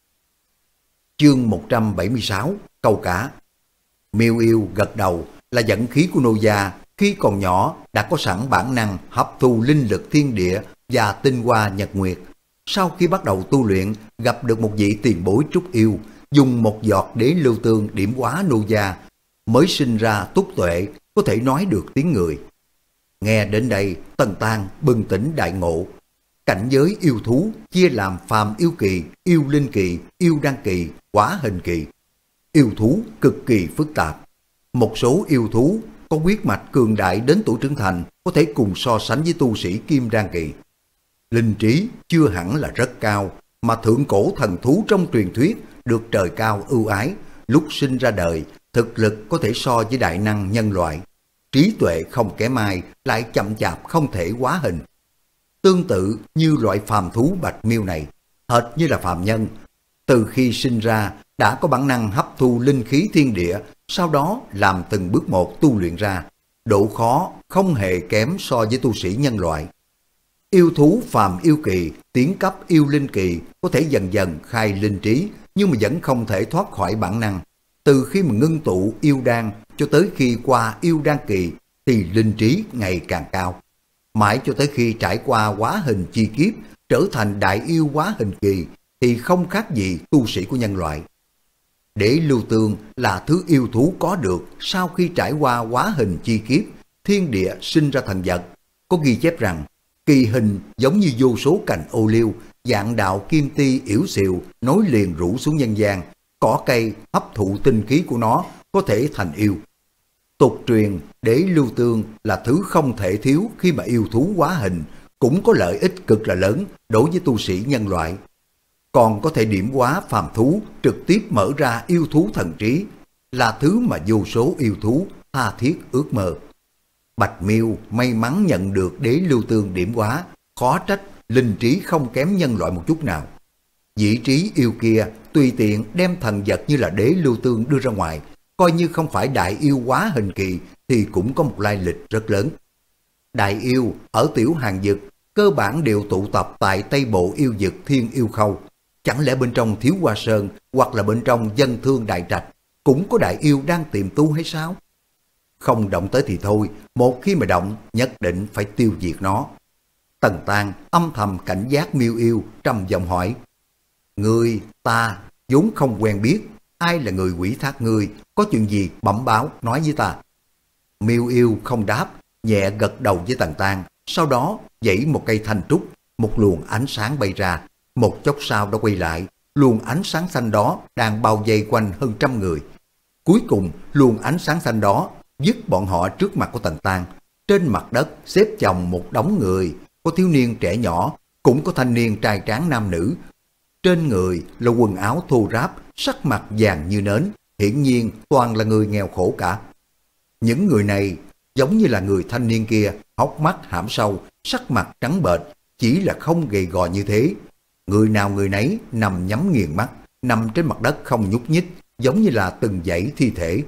Chương một trăm bảy mươi sáu, câu cá. Miêu yêu gật đầu, là dẫn khí của nô gia, khi còn nhỏ đã có sẵn bản năng hấp thu linh lực thiên địa và tinh hoa nhật nguyệt. Sau khi bắt đầu tu luyện, gặp được một vị tiền bối trúc yêu, dùng một giọt đế lưu tương điểm hóa nô gia, mới sinh ra túc tuệ, có thể nói được tiếng người. Nghe đến đây, Tần Tang bừng tỉnh đại ngộ. Cảnh giới yêu thú chia làm phàm yêu kỳ, yêu linh kỳ, yêu đan kỳ, hóa hình kỳ. Yêu thú cực kỳ phức tạp. Một số yêu thú có huyết mạch cường đại đến tuổi trưởng thành, có thể cùng so sánh với tu sĩ kim đan kỳ. Linh trí chưa hẳn là rất cao, mà thượng cổ thần thú trong truyền thuyết được trời cao ưu ái, lúc sinh ra đời, thực lực có thể so với đại năng nhân loại. Trí tuệ không kém ai, lại chậm chạp không thể hóa hình. Tương tự như loại phàm thú bạch miêu này, hệt như là phàm nhân, từ khi sinh ra đã có bản năng hấp thu linh khí thiên địa, sau đó làm từng bước một tu luyện ra. Độ khó không hề kém so với tu sĩ nhân loại. Yêu thú phàm yêu kỳ, tiến cấp yêu linh kỳ có thể dần dần khai linh trí, nhưng mà vẫn không thể thoát khỏi bản năng. Từ khi mà ngưng tụ yêu đan cho tới khi qua yêu đan kỳ thì linh trí ngày càng cao. Mãi cho tới khi trải qua hóa hình chi kiếp, trở thành đại yêu hóa hình kỳ thì không khác gì tu sĩ của nhân loại. Đế lưu tương là thứ yêu thú có được sau khi trải qua hóa hình chi kiếp, thiên địa sinh ra thần vật. Có ghi chép rằng kỳ hình giống như vô số cành ô liu, dạng đạo kim ti yểu xìu nối liền rủ xuống nhân gian, cỏ cây hấp thụ tinh khí của nó có thể thành yêu. Tục truyền đế lưu tương là thứ không thể thiếu khi mà yêu thú hóa hình, cũng có lợi ích cực là lớn đối với tu sĩ nhân loại. Còn có thể điểm hóa phàm thú, trực tiếp mở ra yêu thú thần trí, là thứ mà vô số yêu thú tha thiết ước mơ. Bạch miêu may mắn nhận được đế lưu tương điểm hóa, khó trách linh trí không kém nhân loại một chút nào. Vị trí yêu kia tùy tiện đem thần vật như là đế lưu tương đưa ra ngoài, coi như không phải đại yêu hóa hình kỳ thì cũng có một lai lịch rất lớn. Đại yêu ở tiểu hàng dực cơ bản đều tụ tập tại Tây Bộ yêu dực Thiên Yêu Khâu. Chẳng lẽ bên trong Thiếu Hoa Sơn hoặc là bên trong Dân Thương Đại Trạch cũng có đại yêu đang tìm tu hay sao? Không động tới thì thôi, một khi mà động nhất định phải tiêu diệt nó. Tần Tang âm thầm cảnh giác miêu yêu, trầm giọng hỏi: Ngươi, ta vốn không quen biết, ai là người quỷ thác ngươi, có chuyện gì bẩm báo nói với ta. Miêu yêu không đáp, nhẹ gật đầu với Tần Tang, sau đó giãy một cây thanh trúc, một luồng ánh sáng bay ra. Một chốc sau đã quay lại, luồng ánh sáng xanh đó đang bao vây quanh hơn trăm người. Cuối cùng luồng ánh sáng xanh đó dứt bọn họ trước mặt của Tần Tang. Trên mặt đất xếp chồng một đống người, có thiếu niên trẻ nhỏ, cũng có thanh niên trai tráng nam nữ. Trên người là quần áo thô ráp, sắc mặt vàng như nến, hiển nhiên toàn là người nghèo khổ cả. Những người này giống như là người thanh niên kia, hốc mắt hãm sâu, sắc mặt trắng bệch, chỉ là không gầy gò như thế. Người nào người nấy nằm nhắm nghiền mắt, nằm trên mặt đất không nhúc nhích, giống như là từng dãy thi thể.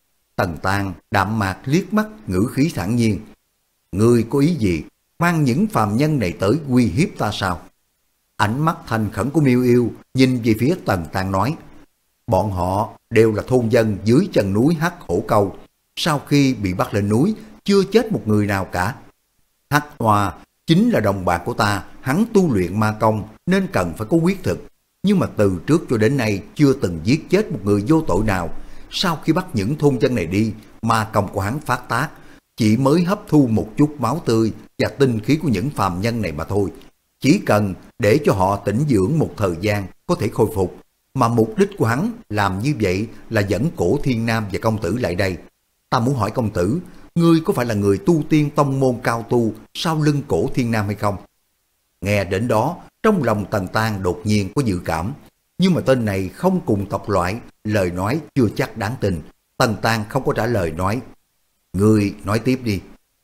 Tần Tang đạm mạc liếc mắt, ngữ khí thản nhiên. Ngươi có ý gì? Mang những phàm nhân này tới uy hiếp ta sao? Ánh mắt thành khẩn của Miêu Yêu nhìn về phía Tần Tang nói. Bọn họ đều là thôn dân dưới chân núi Hắc Hổ Câu. Sau khi bị bắt lên núi, chưa chết một người nào cả. Hắc Hoa chính là đồng bạn của ta, hắn tu luyện ma công nên cần phải có huyết thực. Nhưng mà từ trước cho đến nay chưa từng giết chết một người vô tội nào. Sau khi bắt những thôn dân này đi, ma công của hắn phát tác, chỉ mới hấp thu một chút máu tươi và tinh khí của những phàm nhân này mà thôi. Chỉ cần để cho họ tĩnh dưỡng một thời gian có thể khôi phục. Mà mục đích của hắn làm như vậy là dẫn Cổ Thiên Nam và công tử lại đây. Ta muốn hỏi công tử, ngươi có phải là người tu tiên tông môn cao tu sau lưng Cổ Thiên Nam hay không? Nghe đến đó, trong lòng Tần Tang đột nhiên có dự cảm. Nhưng mà tên này không cùng tộc loại, lời nói chưa chắc đáng tin. Tần Tang không có trả lời nói. Ngươi nói tiếp đi.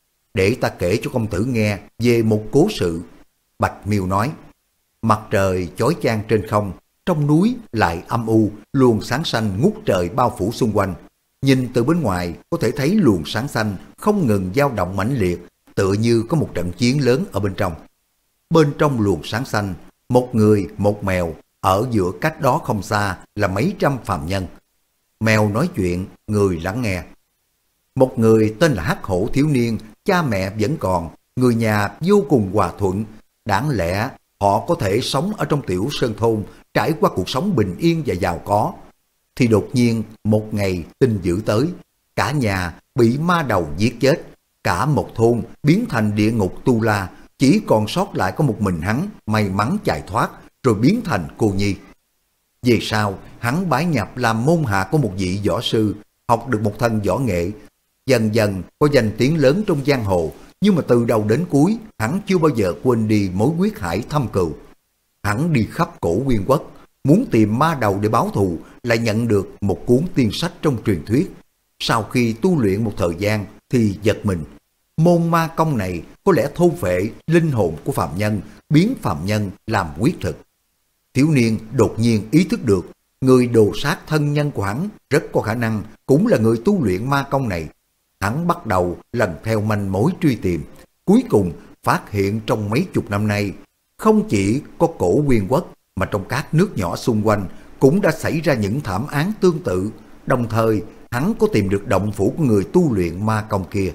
Để ta kể cho công tử nghe về một cố sự. Bạch Miêu nói. Mặt trời chói chang trên không, trong núi lại âm u, luồng sáng xanh ngút trời bao phủ xung quanh. Nhìn từ bên ngoài có thể thấy luồng sáng xanh không ngừng dao động mãnh liệt, tựa như có một trận chiến lớn ở bên trong. Bên trong luồng sáng xanh, một người, một mèo, ở giữa cách đó không xa là mấy trăm phàm nhân. Mèo nói chuyện, người lắng nghe. Một người tên là Hắc Hổ thiếu niên, cha mẹ vẫn còn, người nhà vô cùng hòa thuận. Đáng lẽ họ có thể sống ở trong tiểu sơn thôn, trải qua cuộc sống bình yên và giàu có. Thì đột nhiên một ngày tin dữ tới, cả nhà bị ma đầu giết chết, cả một thôn biến thành địa ngục tu la, chỉ còn sót lại có một mình hắn may mắn chạy thoát rồi biến thành cô nhi. Về sau hắn bái nhập làm môn hạ của một vị võ sư, học được một thân võ nghệ, dần dần có danh tiếng lớn trong giang hồ. Nhưng mà từ đầu đến cuối hắn chưa bao giờ quên đi mối huyết hải thâm cừu. Hắn đi khắp cổ Nguyên Quốc, muốn tìm ma đầu để báo thù, lại nhận được một cuốn tiên sách trong truyền thuyết. Sau khi tu luyện một thời gian thì giật mình. Môn ma công này có lẽ thôn phệ linh hồn của phàm nhân, biến phàm nhân làm huyết thực. Thiếu niên đột nhiên ý thức được, người đồ sát thân nhân của hắn rất có khả năng cũng là người tu luyện ma công này. Hắn bắt đầu lần theo manh mối truy tìm, cuối cùng phát hiện trong mấy chục năm nay, không chỉ có cổ Nguyên Quốc mà trong các nước nhỏ xung quanh cũng đã xảy ra những thảm án tương tự. Đồng thời hắn có tìm được động phủ của người tu luyện ma công kia.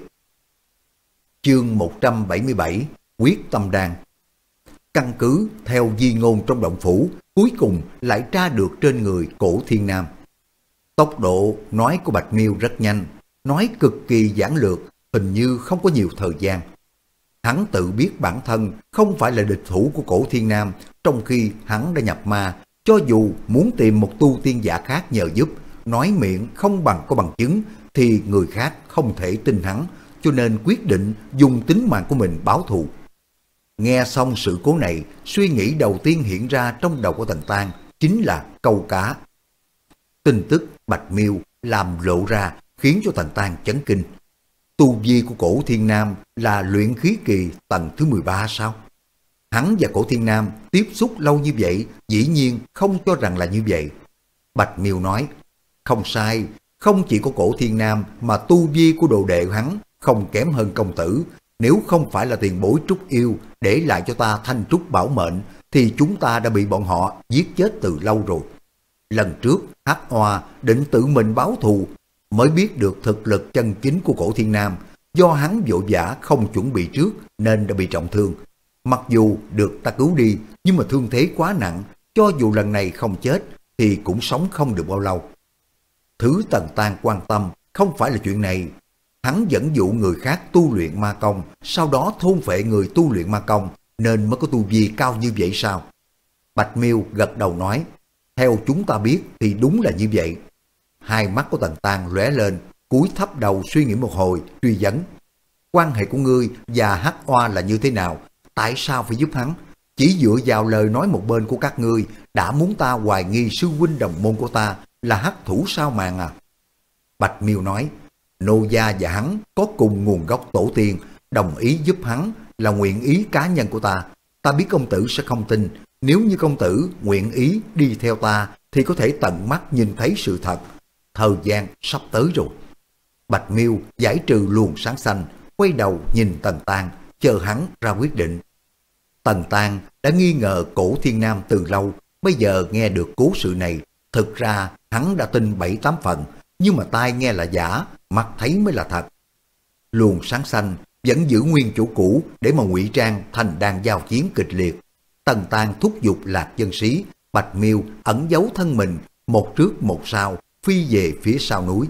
Chương một trăm bảy mươi bảy, Quyết Tâm Đan. Căn cứ theo di ngôn trong động phủ, cuối cùng lại tra được trên người Cổ Thiên Nam. Tốc độ nói của Bạch Miêu rất nhanh, nói cực kỳ giản lược, hình như không có nhiều thời gian. Hắn tự biết bản thân không phải là địch thủ của Cổ Thiên Nam, trong khi hắn đã nhập ma, cho dù muốn tìm một tu tiên giả khác nhờ giúp, nói miệng không bằng có bằng chứng, thì người khác không thể tin hắn, cho nên quyết định dùng tính mạng của mình báo thù. Nghe xong sự cố này, suy nghĩ đầu tiên hiện ra trong đầu của Tần Tang chính là câu cá. Tin tức Bạch Miêu làm lộ ra khiến cho Tần Tang chấn kinh. Tu vi của Cổ Thiên Nam là luyện khí kỳ tầng thứ mười ba sao? Hắn và Cổ Thiên Nam tiếp xúc lâu như vậy, dĩ nhiên không cho rằng là như vậy. Bạch Miêu nói, không sai, không chỉ có Cổ Thiên Nam mà tu vi của đồ đệ hắn không kém hơn công tử. Nếu không phải là tiền bối Trúc Yêu để lại cho ta thanh trúc bảo mệnh, thì chúng ta đã bị bọn họ giết chết từ lâu rồi. Lần trước Hắc Hoa định tự mình báo thù, mới biết được thực lực chân chính của Cổ Thiên Nam. Do hắn vội vã không chuẩn bị trước nên đã bị trọng thương. Mặc dù được ta cứu đi, nhưng mà thương thế quá nặng, cho dù lần này không chết thì cũng sống không được bao lâu. Thứ Tần Tang quan tâm không phải là chuyện này. Hắn dẫn dụ người khác tu luyện ma công, sau đó thôn phệ người tu luyện ma công, nên mới có tu vi cao như vậy sao? Bạch Miêu gật đầu nói, theo chúng ta biết thì đúng là như vậy. Hai mắt của Tần Tang lóe lên, cúi thấp đầu suy nghĩ một hồi, truy vấn. Quan hệ của ngươi và Hắc Oa là như thế nào? Tại sao phải giúp hắn? Chỉ dựa vào lời nói một bên của các ngươi đã muốn ta hoài nghi sư huynh đồng môn của ta là hắc thủ sao màn à? Bạch Miêu nói, nô gia và hắn có cùng nguồn gốc tổ tiên, đồng ý giúp hắn là nguyện ý cá nhân của ta. Ta biết công tử sẽ không tin, nếu như công tử nguyện ý đi theo ta thì có thể tận mắt nhìn thấy sự thật. Thời gian sắp tới rồi. Bạch Miêu giải trừ luồng sáng xanh, quay đầu nhìn Tần Tang, chờ hắn ra quyết định. Tần Tang đã nghi ngờ Cổ Thiên Nam từ lâu, bây giờ nghe được cố sự này, thực ra hắn đã tin bảy tám phần, nhưng mà tai nghe là giả, mắt thấy mới là thật. Luồng sáng xanh vẫn giữ nguyên chủ cũ để mà ngụy trang thành đang giao chiến kịch liệt. Tần Tang thúc giục Lạc Dân Sĩ, Bạch Miêu ẩn giấu thân mình, một trước một sau phi về phía sau núi.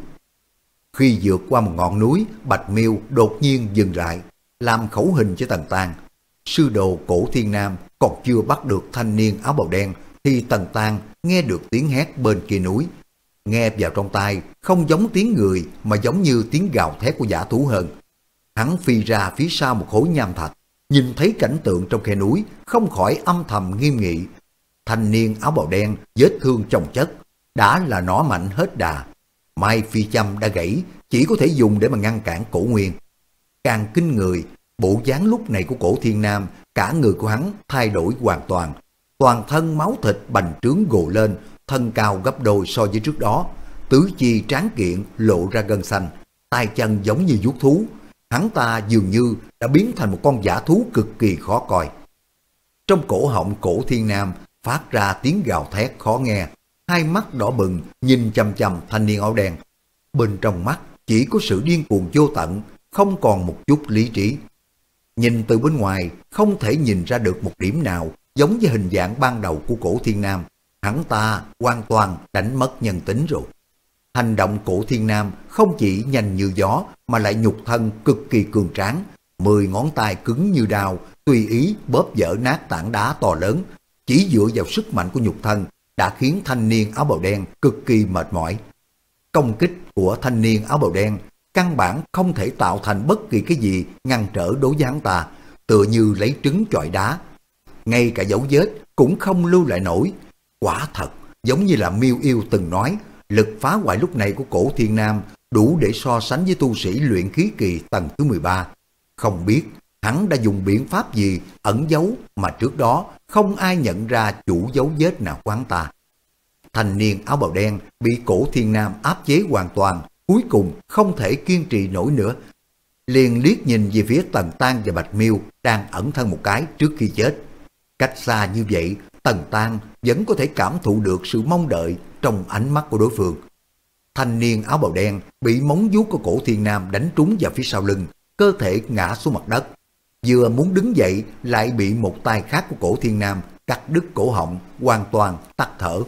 Khi vượt qua một ngọn núi, Bạch Miêu đột nhiên dừng lại, làm khẩu hình cho Tần Tang. Sư đồ Cổ Thiên Nam còn chưa bắt được thanh niên áo bào đen thì Tần Tang nghe được tiếng hét bên kia núi. Nghe vào trong tai không giống tiếng người mà giống như tiếng gào thét của dã thú hơn. Hắn phi ra phía sau một khối nham thạch, nhìn thấy cảnh tượng trong khe núi không khỏi âm thầm nghiêm nghị. Thanh niên áo bào đen vết thương chồng chất, đã là nỏ mạnh hết đà. Mai phi châm đã gãy, chỉ có thể dùng để mà ngăn cản Cổ Nguyên. Càng kinh người, bộ dáng lúc này của Cổ Thiên Nam, cả người của hắn thay đổi hoàn toàn. Toàn thân máu thịt bành trướng gồ lên, thân cao gấp đôi so với trước đó. Tứ chi tráng kiện lộ ra gân xanh, tay chân giống như vuốt thú. Hắn ta dường như đã biến thành một con dã thú cực kỳ khó coi. Trong cổ họng Cổ Thiên Nam phát ra tiếng gào thét khó nghe, hai mắt đỏ bừng nhìn chằm chằm thanh niên áo đen. Bên trong mắt chỉ có sự điên cuồng vô tận, không còn một chút lý trí. Nhìn từ bên ngoài không thể nhìn ra được một điểm nào giống với hình dạng ban đầu của Cổ Thiên Nam. Hắn ta hoàn toàn đánh mất nhân tính rồi. Hành động Cổ Thiên Nam không chỉ nhanh như gió mà lại nhục thân cực kỳ cường tráng. Mười ngón tay cứng như đao, tùy ý bóp vỡ nát tảng đá to lớn. Chỉ dựa vào sức mạnh của nhục thân đã khiến thanh niên áo bào đen cực kỳ mệt mỏi. Công kích của thanh niên áo bào đen căn bản không thể tạo thành bất kỳ cái gì ngăn trở đối với hắn ta, tựa như lấy trứng chọi đá. Ngay cả dấu vết cũng không lưu lại nổi. Quả thật, giống như là Miêu Yêu từng nói, lực phá hoại lúc này của Cổ Thiên Nam đủ để so sánh với tu sĩ luyện khí kỳ tầng thứ mười ba. Không biết hắn đã dùng biện pháp gì ẩn giấu mà trước đó không ai nhận ra chủ dấu vết nào của hắn ta. Thanh niên áo bào đen bị Cổ Thiên Nam áp chế hoàn toàn, cuối cùng không thể kiên trì nổi nữa. Liền liếc nhìn về phía Tần Tang và Bạch Miêu đang ẩn thân một cái trước khi chết. Cách xa như vậy, Tần Tang vẫn có thể cảm thụ được sự mong đợi trong ánh mắt của đối phương. Thanh niên áo bào đen bị móng vuốt của Cổ Thiên Nam đánh trúng vào phía sau lưng, cơ thể ngã xuống mặt đất. Vừa muốn đứng dậy lại bị một tay khác của Cổ Thiên Nam cắt đứt cổ họng, hoàn toàn tắt thở.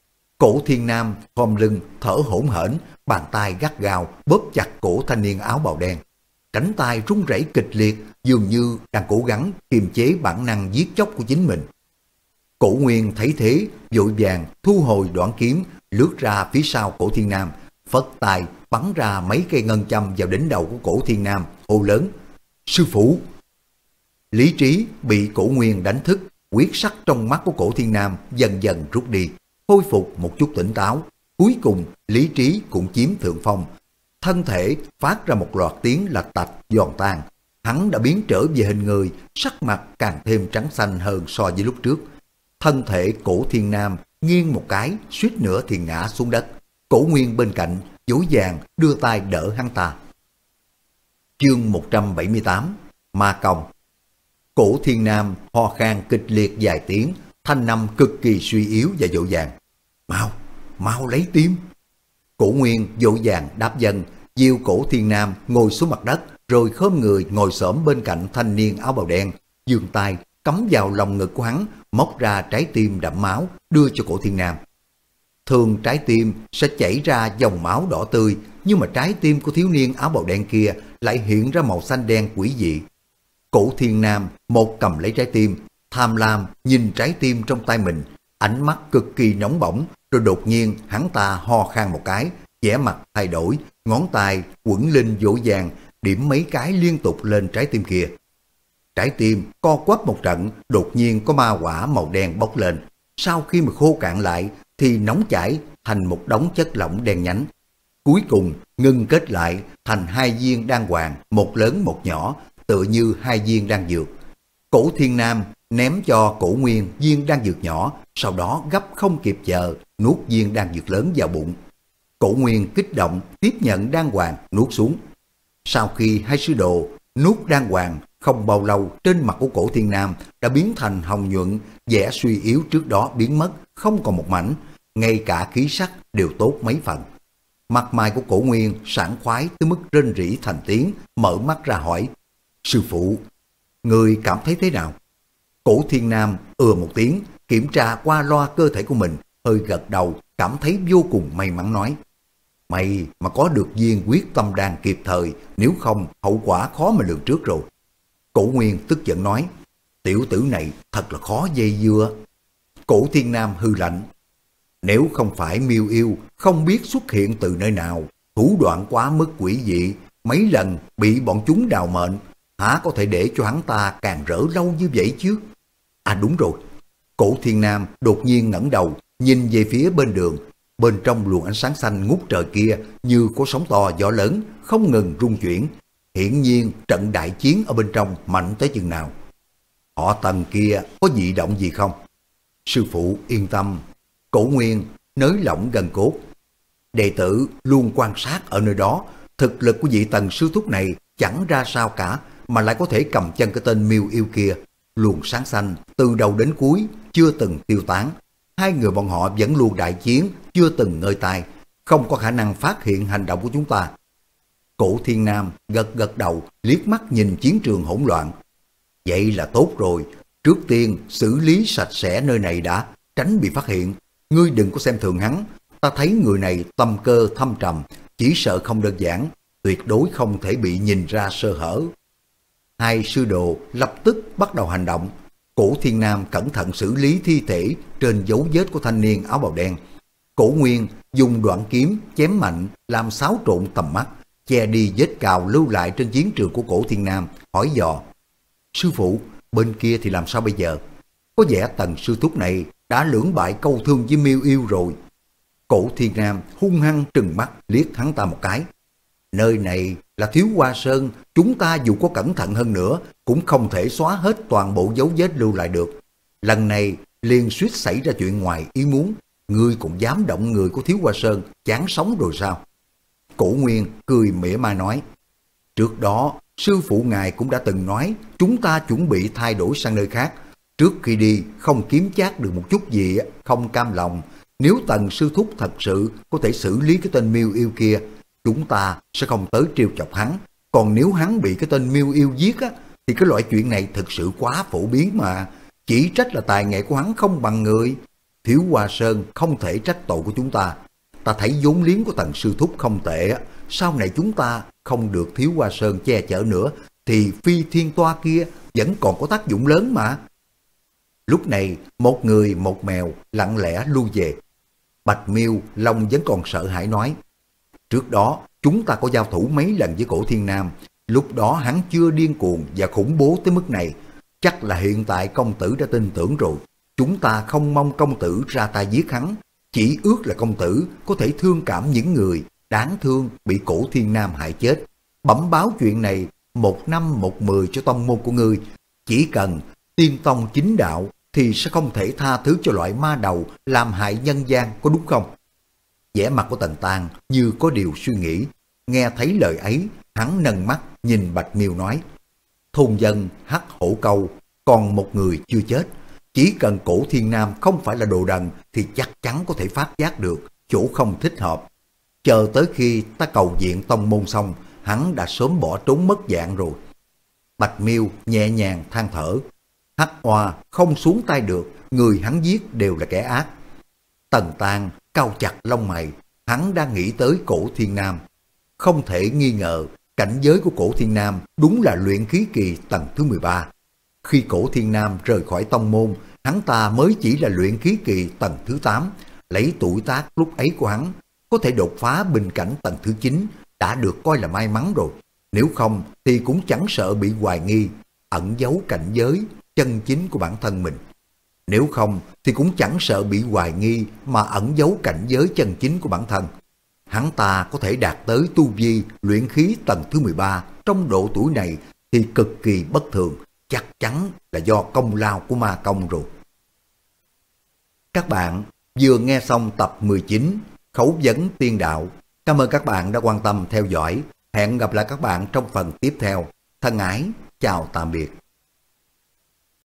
Cổ Thiên Nam khom lưng thở hổn hển, bàn tay gắt gao bóp chặt cổ thanh niên áo bào đen. Cánh tay run rẩy kịch liệt, dường như đang cố gắng kiềm chế bản năng giết chóc của chính mình. Cổ Nguyên thấy thế, vội vàng thu hồi đoạn kiếm, lướt ra phía sau Cổ Thiên Nam, phất tay bắn ra mấy cây ngân châm vào đỉnh đầu của Cổ Thiên Nam, hô lớn: "Sư phụ!" Lý trí bị Cổ Nguyên đánh thức, huyết sắc trong mắt của Cổ Thiên Nam dần dần rút đi, khôi phục một chút tỉnh táo. Cuối cùng lý trí cũng chiếm thượng phong, thân thể phát ra một loạt tiếng lạch tạch giòn tan. Hắn đã biến trở về hình người, sắc mặt càng thêm trắng xanh hơn so với lúc trước. Thân thể Cổ Thiên Nam nghiêng một cái, suýt nữa thì ngã xuống đất. Cổ Nguyên bên cạnh vội vàng đưa tay đỡ hắn ta. Chương một trăm bảy mươi tám, Ma Công. Cổ Thiên Nam ho khan kịch liệt vài tiếng, thanh âm cực kỳ suy yếu và vội vàng: "Mau, mau lấy tim." Cổ Nguyên vội vàng đáp dân, dìu Cổ Thiên Nam ngồi xuống mặt đất, rồi khom người ngồi xổm bên cạnh thanh niên áo bào đen, giương tay cắm vào lòng ngực của hắn, móc ra trái tim đẫm máu đưa cho Cổ Thiên Nam. Thường trái tim sẽ chảy ra dòng máu đỏ tươi, nhưng mà trái tim của thiếu niên áo bào đen kia lại hiện ra màu xanh đen quỷ dị. Cổ Thiên Nam một cầm lấy trái tim, tham lam nhìn trái tim trong tay mình, ánh mắt cực kỳ nóng bỏng, rồi đột nhiên hắn ta ho khan một cái, vẻ mặt thay đổi, ngón tay quẩn lên vỗ vàng điểm mấy cái liên tục lên trái tim kia. Trái tim co quắp một trận, đột nhiên có ma hỏa màu đen bốc lên. Sau khi mà khô cạn lại thì nóng chảy thành một đống chất lỏng đen nhánh. Cuối cùng ngưng kết lại thành hai viên đan hoàng, một lớn một nhỏ, tựa như hai viên đan dược. Cổ Thiên Nam ném cho Cổ Nguyên viên đan dược nhỏ, sau đó gấp không kịp chờ nuốt viên đan dược lớn vào bụng. Cổ Nguyên kích động tiếp nhận đan hoàng nuốt xuống. Sau khi hai sư đồ nuốt đan hoàng, không bao lâu trên mặt của Cổ Thiên Nam đã biến thành hồng nhuận, vẻ suy yếu trước đó biến mất, không còn một mảnh, ngay cả khí sắc đều tốt mấy phần. Mặt mày của Cổ Nguyên sảng khoái tới mức rên rỉ thành tiếng, mở mắt ra hỏi: Sư phụ, người cảm thấy thế nào? Cổ Thiên Nam ừa một tiếng, kiểm tra qua loa cơ thể của mình, hơi gật đầu, cảm thấy vô cùng may mắn nói: May mà có được viên quyết tâm đan kịp thời, nếu không hậu quả khó mà lường trước rồi. Cổ Nguyên tức giận nói: Tiểu tử này thật là khó dây dưa. Cổ Thiên Nam hư lạnh: Nếu không phải Miêu Yêu không biết xuất hiện từ nơi nào, thủ đoạn quá mức quỷ dị, mấy lần bị bọn chúng đào mệnh, há có thể để cho hắn ta càng rỡ lâu như vậy chứ? À đúng rồi. Cổ Thiên Nam đột nhiên ngẩng đầu, nhìn về phía bên đường. Bên trong luồng ánh sáng xanh ngút trời kia như có sóng to gió lớn, không ngừng rung chuyển. Hiển nhiên trận đại chiến ở bên trong mạnh tới chừng nào. Họ Tần kia có dị động gì không? Sư phụ yên tâm. Cổ Nguyên nới lỏng gần cốt. Đệ tử luôn quan sát ở nơi đó, thực lực của vị Tần sư thúc này chẳng ra sao cả, mà lại có thể cầm chân cái tên Miêu Yêu kia. Luồng sáng xanh từ đầu đến cuối chưa từng tiêu tán. Hai người bọn họ vẫn luôn đại chiến, chưa từng ngơi tay, không có khả năng phát hiện hành động của chúng ta. Cổ Thiên Nam gật gật đầu, liếc mắt nhìn chiến trường hỗn loạn. Vậy là tốt rồi, trước tiên xử lý sạch sẽ nơi này đã, tránh bị phát hiện. Ngươi đừng có xem thường hắn, ta thấy người này tâm cơ thâm trầm, chỉ sợ không đơn giản, tuyệt đối không thể bị nhìn ra sơ hở. Hai sư đồ lập tức bắt đầu hành động. Cổ Thiên Nam cẩn thận xử lý thi thể trên dấu vết của thanh niên áo bào đen. Cổ Nguyên dùng đoạn kiếm chém mạnh, làm xáo trộn tầm mắt, che đi vết cào lưu lại trên chiến trường của Cổ Thiên Nam, hỏi dò: Sư phụ, bên kia thì làm sao bây giờ? Có vẻ Tần sư thúc này đã lưỡng bại câu thương với Miêu Yêu rồi. Cổ Thiên Nam hung hăng trừng mắt liếc hắn ta một cái. Nơi này là Thiếu Hoa Sơn, chúng ta dù có cẩn thận hơn nữa cũng không thể xóa hết toàn bộ dấu vết lưu lại được. Lần này liền suýt xảy ra chuyện ngoài ý muốn, ngươi cũng dám động người của Thiếu Hoa Sơn, chán sống rồi sao? Cổ Nguyên cười mỉa mai nói: Trước đó sư phụ ngài cũng đã từng nói chúng ta chuẩn bị thay đổi sang nơi khác. Trước khi đi không kiếm chác được một chút gì, không cam lòng. Nếu Tần sư thúc thật sự có thể xử lý cái tên Miêu Yêu kia, chúng ta sẽ không tới trêu chọc hắn. Còn nếu hắn bị cái tên Miêu Yêu giết á, thì cái loại chuyện này thực sự quá phổ biến mà. Chỉ trách là tài nghệ của hắn không bằng người. Thiếu Hoa Sơn không thể trách tội của chúng ta. Ta thấy vốn liếng của Tần sư thúc không tệ á. Sau này chúng ta không được Thiếu Hoa Sơn che chở nữa, thì Phi Thiên Toa kia vẫn còn có tác dụng lớn mà. Lúc này một người một mèo lặng lẽ lui về. Bạch Miêu lòng vẫn còn sợ hãi nói: Trước đó chúng ta có giao thủ mấy lần với Cổ Thiên Nam, lúc đó hắn chưa điên cuồng và khủng bố tới mức này. Chắc là hiện tại công tử đã tin tưởng rồi. Chúng ta không mong công tử ra tay giết hắn, chỉ ước là công tử có thể thương cảm những người đáng thương bị Cổ Thiên Nam hại chết. Bẩm báo chuyện này một năm một mười cho tông môn của ngươi. Chỉ cần tiên tông chính đạo thì sẽ không thể tha thứ cho loại ma đầu làm hại nhân gian, có đúng không? Vẻ mặt của Tần Tang như có điều suy nghĩ. Nghe thấy lời ấy, hắn nâng mắt nhìn Bạch Miêu nói: Thôn dân hắc hổ câu, còn một người chưa chết. Chỉ cần Cổ Thiên Nam không phải là đồ đần thì chắc chắn có thể phát giác được chỗ không thích hợp. Chờ tới khi ta cầu viện tông môn xong, hắn đã sớm bỏ trốn mất dạng rồi. Bạch Miêu nhẹ nhàng than thở: Hắc Oa không xuống tay được, người hắn giết đều là kẻ ác. Tần Tang cau chặt lông mày, hắn đang nghĩ tới Cổ Thiên Nam. Không thể nghi ngờ, cảnh giới của Cổ Thiên Nam đúng là luyện khí kỳ tầng thứ mười ba. Khi Cổ Thiên Nam rời khỏi tông môn, hắn ta mới chỉ là luyện khí kỳ tầng thứ tám. Lấy tuổi tác lúc ấy của hắn, có thể đột phá bình cảnh tầng thứ chín đã được coi là may mắn rồi. Nếu không thì cũng chẳng sợ bị hoài nghi. ẩn giấu cảnh giới chân chính của bản thân mình. Nếu không thì cũng chẳng sợ bị hoài nghi mà ẩn giấu cảnh giới chân chính của bản thân. Hắn ta có thể đạt tới tu vi luyện khí tầng thứ mười ba trong độ tuổi này thì cực kỳ bất thường, chắc chắn là do công lao của ma công rồi. Các bạn vừa nghe xong tập mười chín Khẩu vấn tiên đạo. Cảm ơn các bạn đã quan tâm theo dõi. Hẹn gặp lại các bạn trong phần tiếp theo. Thân ái, chào tạm biệt.